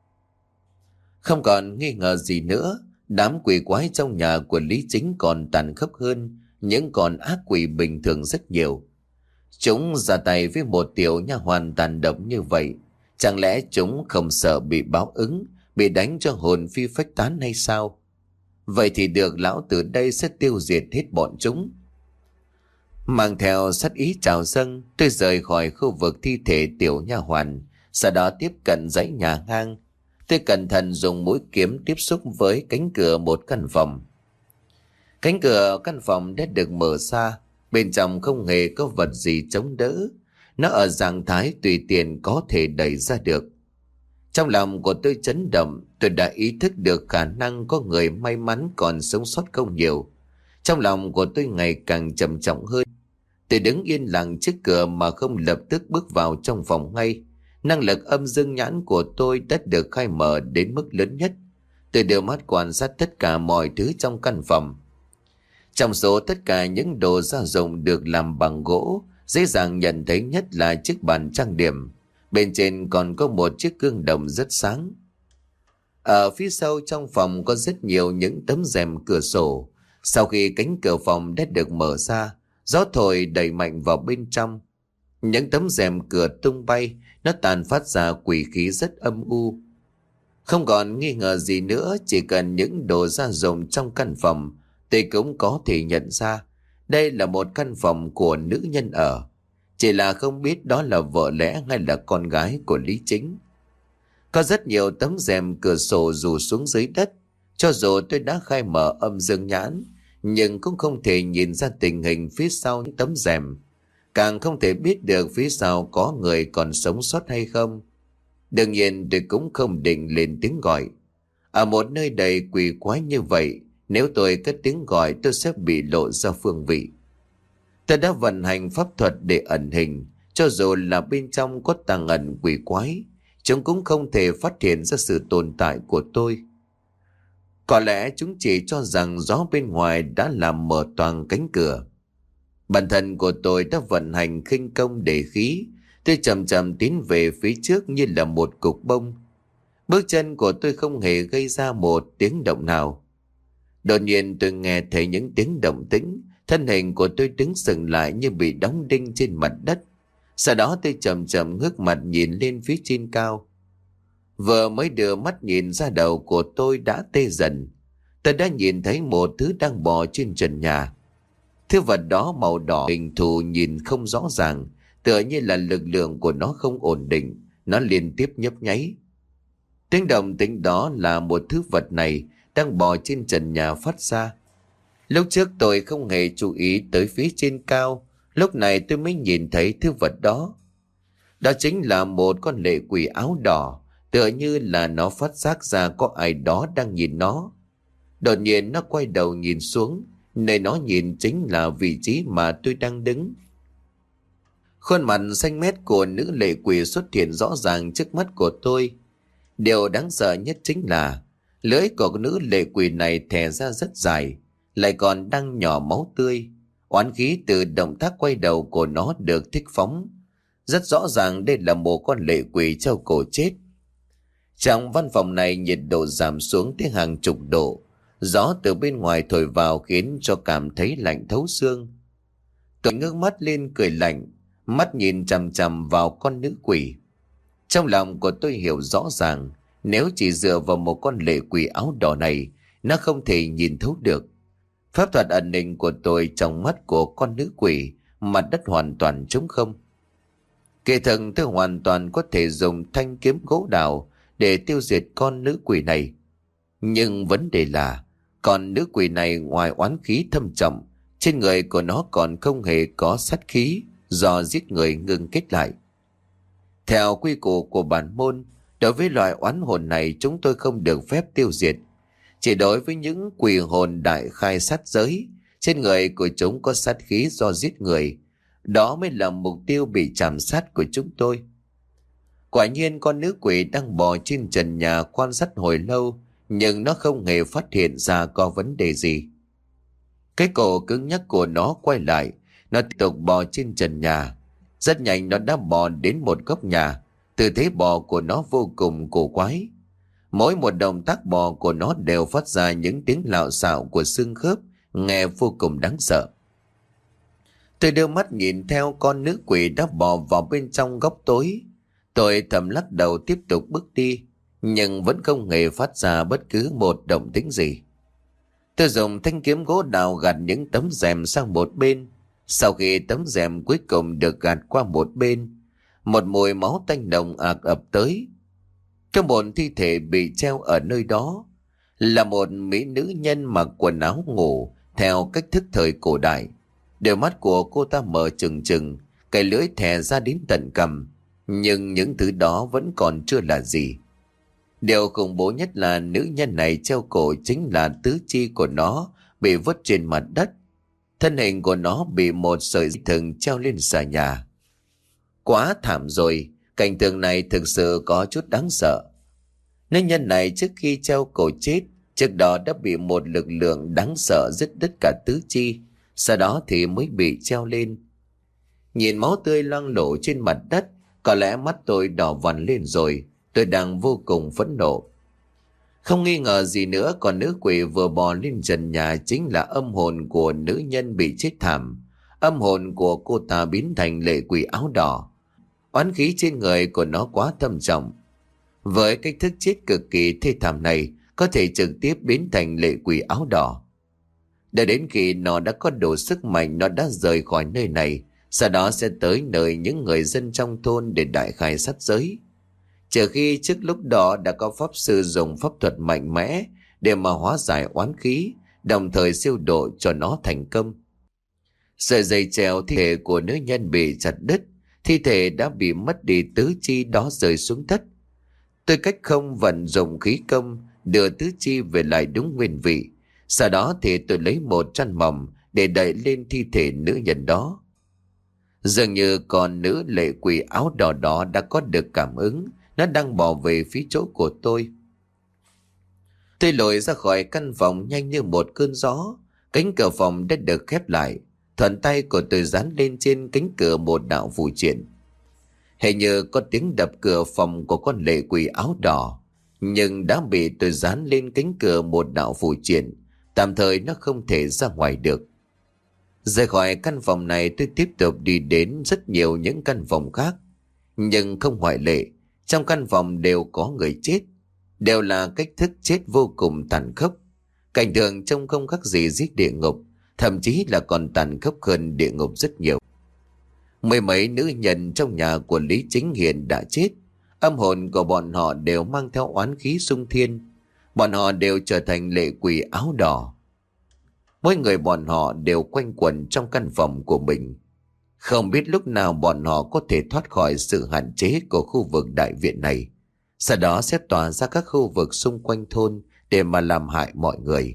Không còn nghi ngờ gì nữa, đám quỷ quái trong nhà của Lý Chính còn tàn khốc hơn những con ác quỷ bình thường rất nhiều. Chúng ra tay với một tiểu nha hoàn tàn độc như vậy, chẳng lẽ chúng không sợ bị báo ứng, bị đánh cho hồn phi phách tán hay sao? Vậy thì được, lão tử đây sẽ tiêu diệt hết bọn chúng. Mang theo sát ý trào dâng, tôi rời khỏi khu vực thi thể tiểu nha hoàn, sau đó tiếp cận dãy nhà ngang. Tôi cẩn thận dùng mũi kiếm tiếp xúc với cánh cửa một căn phòng. Cánh cửa căn phòng đã được mở ra, bên trong không hề có vật gì chống đỡ. Nó ở trạng thái tùy tiện có thể đẩy ra được. Trong lòng của tôi chấn động, tôi đã ý thức được khả năng có người may mắn còn sống sót không nhiều. Trong lòng của tôi ngày càng trầm trọng hơn. Tôi đứng yên lặng trước cửa mà không lập tức bước vào trong phòng ngay. Năng lực âm dương nhãn của tôi đã được khai mở đến mức lớn nhất. Tôi đưa mắt quan sát tất cả mọi thứ trong căn phòng. Trong số tất cả những đồ gia dụng được làm bằng gỗ, dễ dàng nhận thấy nhất là chiếc bàn trang điểm. Bên trên còn có một chiếc gương đồng rất sáng. Ở phía sau trong phòng có rất nhiều những tấm rèm cửa sổ. Sau khi cánh cửa phòng đã được mở ra, gió thổi đẩy mạnh vào bên trong. Những tấm rèm cửa tung bay, nó tàn phát ra quỷ khí rất âm u. Không còn nghi ngờ gì nữa, chỉ cần những đồ gia dụng trong căn phòng, tôi cũng có thể nhận ra đây là một căn phòng của nữ nhân ở. Chỉ là không biết đó là vợ lẽ hay là con gái của Lý Chính. Có rất nhiều tấm rèm cửa sổ rủ xuống dưới đất. Cho dù tôi đã khai mở âm dương nhãn, nhưng cũng không thể nhìn ra tình hình phía sau những tấm rèm. Càng không thể biết được phía sau có người còn sống sót hay không. Đương nhiên tôi cũng không định lên tiếng gọi. Ở một nơi đầy quỷ quái như vậy, nếu tôi cất tiếng gọi tôi sẽ bị lộ ra phương vị. Tôi đã vận hành pháp thuật để ẩn hình. Cho dù là bên trong có tàng ẩn quỷ quái, chúng cũng không thể phát hiện ra sự tồn tại của tôi. Có lẽ chúng chỉ cho rằng gió bên ngoài đã làm mở toang cánh cửa. Bản thân của tôi đã vận hành khinh công để khí. Tôi chậm chậm tiến về phía trước như là một cục bông. Bước chân của tôi không hề gây ra một tiếng động nào. Đột nhiên tôi nghe thấy những tiếng động tĩnh. Thân hình của tôi đứng sững lại như bị đóng đinh trên mặt đất. Sau đó tôi chậm chậm ngước mặt nhìn lên phía trên cao. Vừa mới đưa mắt nhìn ra đầu của tôi đã tê dần. Tôi đã nhìn thấy một thứ đang bò trên trần nhà. Thứ vật đó màu đỏ hình thù nhìn không rõ ràng, tựa như là lực lượng của nó không ổn định, nó liên tiếp nhấp nháy. Tiếng động tĩnh đó là một thứ vật này đang bò trên trần nhà phát ra. Lúc trước tôi không hề chú ý tới phía trên cao, lúc này tôi mới nhìn thấy thứ vật đó. Đó chính là một con lệ quỷ áo đỏ, tựa như là nó phát giác ra có ai đó đang nhìn nó. Đột nhiên nó quay đầu nhìn xuống, nơi nó nhìn chính là vị trí mà tôi đang đứng. Khuôn mặt xanh mét của nữ lệ quỷ xuất hiện rõ ràng trước mắt của tôi. Điều đáng sợ nhất chính là lưỡi của nữ lệ quỷ này thè ra rất dài, lại còn đang nhỏ máu tươi. Oán khí từ động tác quay đầu của nó được thích phóng. Rất rõ ràng đây là một con lệ quỷ treo cổ chết. Trong văn phòng này nhiệt độ giảm xuống tới hàng chục độ. Gió từ bên ngoài thổi vào khiến cho cảm thấy lạnh thấu xương. Tôi ngước mắt lên cười lạnh, mắt nhìn chằm chằm vào con nữ quỷ. Trong lòng của tôi hiểu rõ ràng, nếu chỉ dựa vào một con lệ quỷ áo đỏ này, nó không thể nhìn thấu được. Pháp thuật ẩn định của tôi trong mắt của con nữ quỷ, mặt đất hoàn toàn trống không. Kỳ thực tôi hoàn toàn có thể dùng thanh kiếm gỗ đào để tiêu diệt con nữ quỷ này. Nhưng vấn đề là, con nữ quỷ này ngoài oán khí thâm trọng, trên người của nó còn không hề có sát khí do giết người ngưng kết lại. Theo quy củ của bản môn, đối với loại oán hồn này chúng tôi không được phép tiêu diệt. Chỉ đối với những quỷ hồn đại khai sát giới, trên người của chúng có sát khí do giết người, đó mới là mục tiêu bị chạm sát của chúng tôi. Quả nhiên con nữ quỷ đang bò trên trần nhà quan sát hồi lâu, nhưng nó không hề phát hiện ra có vấn đề gì. Cái cổ cứng nhắc của nó quay lại, nó tiếp tục bò trên trần nhà. Rất nhanh nó đã bò đến một góc nhà. Tư thế bò của nó vô cùng cổ quái. Mỗi một động tác bò của nó đều phát ra những tiếng lạo xạo của xương khớp, nghe vô cùng đáng sợ. Tôi đưa mắt nhìn theo con nữ quỷ đã bò vào bên trong góc tối. Tôi thầm lắc đầu tiếp tục bước đi, nhưng vẫn không hề phát ra bất cứ một động tĩnh gì. Tôi dùng thanh kiếm gỗ đào gạt những tấm rèm sang một bên. Sau khi tấm rèm cuối cùng được gạt qua một bên, một mùi máu tanh nồng ạc ập tới. Trong một thi thể bị treo ở nơi đó là một mỹ nữ nhân mặc quần áo ngủ theo cách thức thời cổ đại. Đôi mắt của cô ta mở trừng trừng, cái lưỡi thè ra đến tận cằm, nhưng những thứ đó vẫn còn chưa là gì. Điều khủng bố nhất là nữ nhân này treo cổ chính là tứ chi của nó bị vứt trên mặt đất. Thân hình của nó bị một sợi dây thừng treo lên xà nhà. Quá thảm rồi, cảnh tượng này thực sự có chút đáng sợ. Nữ nhân này trước khi treo cổ chết, trước đó đã bị một lực lượng đáng sợ giết đứt cả tứ chi, sau đó thì mới bị treo lên. Nhìn máu tươi loang lổ trên mặt đất, có lẽ mắt tôi đỏ vằn lên rồi, tôi đang vô cùng phẫn nộ. Không nghi ngờ gì nữa, còn nữ quỷ vừa bò lên trần nhà chính là âm hồn của nữ nhân bị chết thảm. Âm hồn của cô ta biến thành lệ quỷ áo đỏ. Oán khí trên người của nó quá thâm trọng. Với cách thức chết cực kỳ thê thảm này, có thể trực tiếp biến thành lệ quỷ áo đỏ. Để đến khi nó đã có đủ sức mạnh, nó đã rời khỏi nơi này, sau đó sẽ tới nơi những người dân trong thôn để đại khai sát giới. Trừ khi trước lúc đó đã có pháp sư dùng pháp thuật mạnh mẽ để mà hóa giải oán khí, đồng thời siêu độ cho nó thành công. Sợi dây treo thi thể của nữ nhân bị chặt đứt, thi thể đã bị mất đi tứ chi đó rơi xuống đất. Tôi cách không vận dụng khí công đưa tứ chi về lại đúng nguyên vị. Sau đó thì tôi lấy một chăn mỏng để đậy lên thi thể nữ nhân đó. Dường như con nữ lệ quỷ áo đỏ đó đã có được cảm ứng, nó đang bỏ về phía chỗ của tôi. Tôi lội ra khỏi căn phòng nhanh như một cơn gió. Cánh cửa phòng đã được khép lại. Thuận tay của tôi dán lên trên cánh cửa một đạo phù triện. Hình như có tiếng đập cửa phòng của con lệ quỷ áo đỏ, nhưng đã bị tôi dán lên cánh cửa một đạo phù triện, tạm thời nó không thể ra ngoài được. Rời khỏi căn phòng này, tôi tiếp tục đi đến rất nhiều những căn phòng khác, nhưng không ngoại lệ. Trong căn phòng đều có người chết, đều là cách thức chết vô cùng tàn khốc. Cảnh tượng trông không khác gì giết địa ngục, thậm chí là còn tàn khốc hơn địa ngục rất nhiều. Mười mấy nữ nhân trong nhà của Lý Chính Hiền đã chết. Âm hồn của bọn họ đều mang theo oán khí xung thiên. Bọn họ đều trở thành lệ quỷ áo đỏ. Mỗi người bọn họ đều quanh quẩn trong căn phòng của mình. Không biết lúc nào bọn họ có thể thoát khỏi sự hạn chế của khu vực đại viện này. Sau đó sẽ tỏa ra các khu vực xung quanh thôn để mà làm hại mọi người.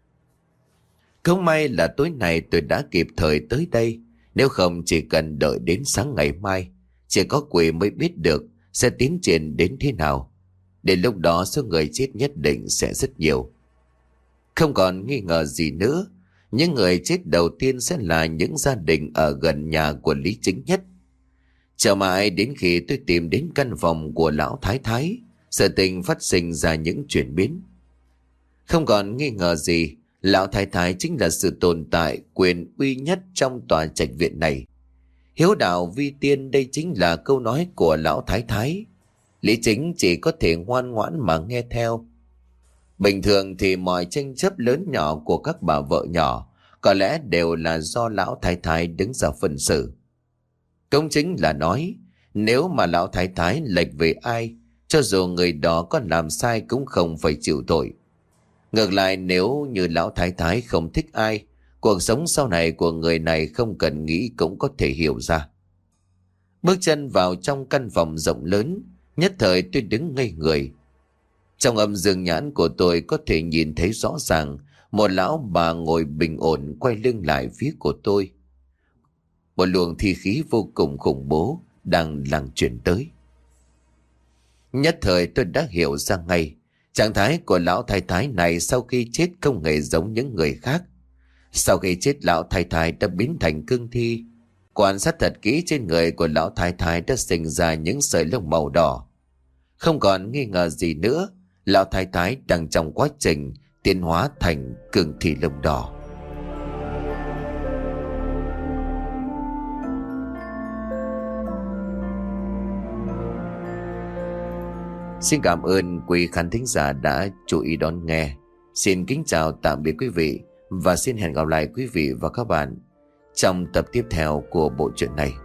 Không may là tối nay tôi đã kịp thời tới đây. Nếu không chỉ cần đợi đến sáng ngày mai, chỉ có quỷ mới biết được sẽ tiến triển đến thế nào. Đến lúc đó số người chết nhất định sẽ rất nhiều. Không còn nghi ngờ gì nữa, những người chết đầu tiên sẽ là những gia đình ở gần nhà của Lý Chính Nhất. Chờ mãi đến khi tôi tìm đến căn phòng của lão Thái Thái, sự tình phát sinh ra những chuyển biến. Không còn nghi ngờ gì, lão Thái Thái chính là sự tồn tại quyền uy nhất trong tòa trạch viện này. Hiếu đạo vi tiên, đây chính là câu nói của lão Thái Thái. Lý Chính chỉ có thể ngoan ngoãn mà nghe theo. Bình thường thì mọi tranh chấp lớn nhỏ của các bà vợ nhỏ có lẽ đều là do lão Thái Thái đứng ra phân xử. Công chính là nói, nếu mà lão Thái Thái lệch về ai, cho dù người đó có làm sai cũng không phải chịu tội. Ngược lại, nếu như lão Thái Thái không thích ai, cuộc sống sau này của người này không cần nghĩ cũng có thể hiểu ra. Bước chân vào trong căn phòng rộng lớn, nhất thời tôi đứng ngây người. Trong âm dương nhãn của tôi có thể nhìn thấy rõ ràng một lão bà ngồi bình ổn quay lưng lại phía của tôi. Một luồng thi khí vô cùng khủng bố đang lằng chuyển tới. Nhất thời tôi đã hiểu ra ngay, trạng thái của lão thái thái này sau khi chết không hề giống những người khác. Sau khi chết, lão thái thái đã biến thành cương thi. Quan sát thật kỹ, trên người của lão thái thái đã sinh ra những sợi lông màu đỏ. Không còn nghi ngờ gì nữa, lão thái thái đang trong quá trình tiến hóa thành cương thi lông đỏ. Xin cảm ơn quý khán thính giả đã chú ý đón nghe. Xin kính chào tạm biệt quý vị và xin hẹn gặp lại quý vị và các bạn trong tập tiếp theo của bộ truyện này.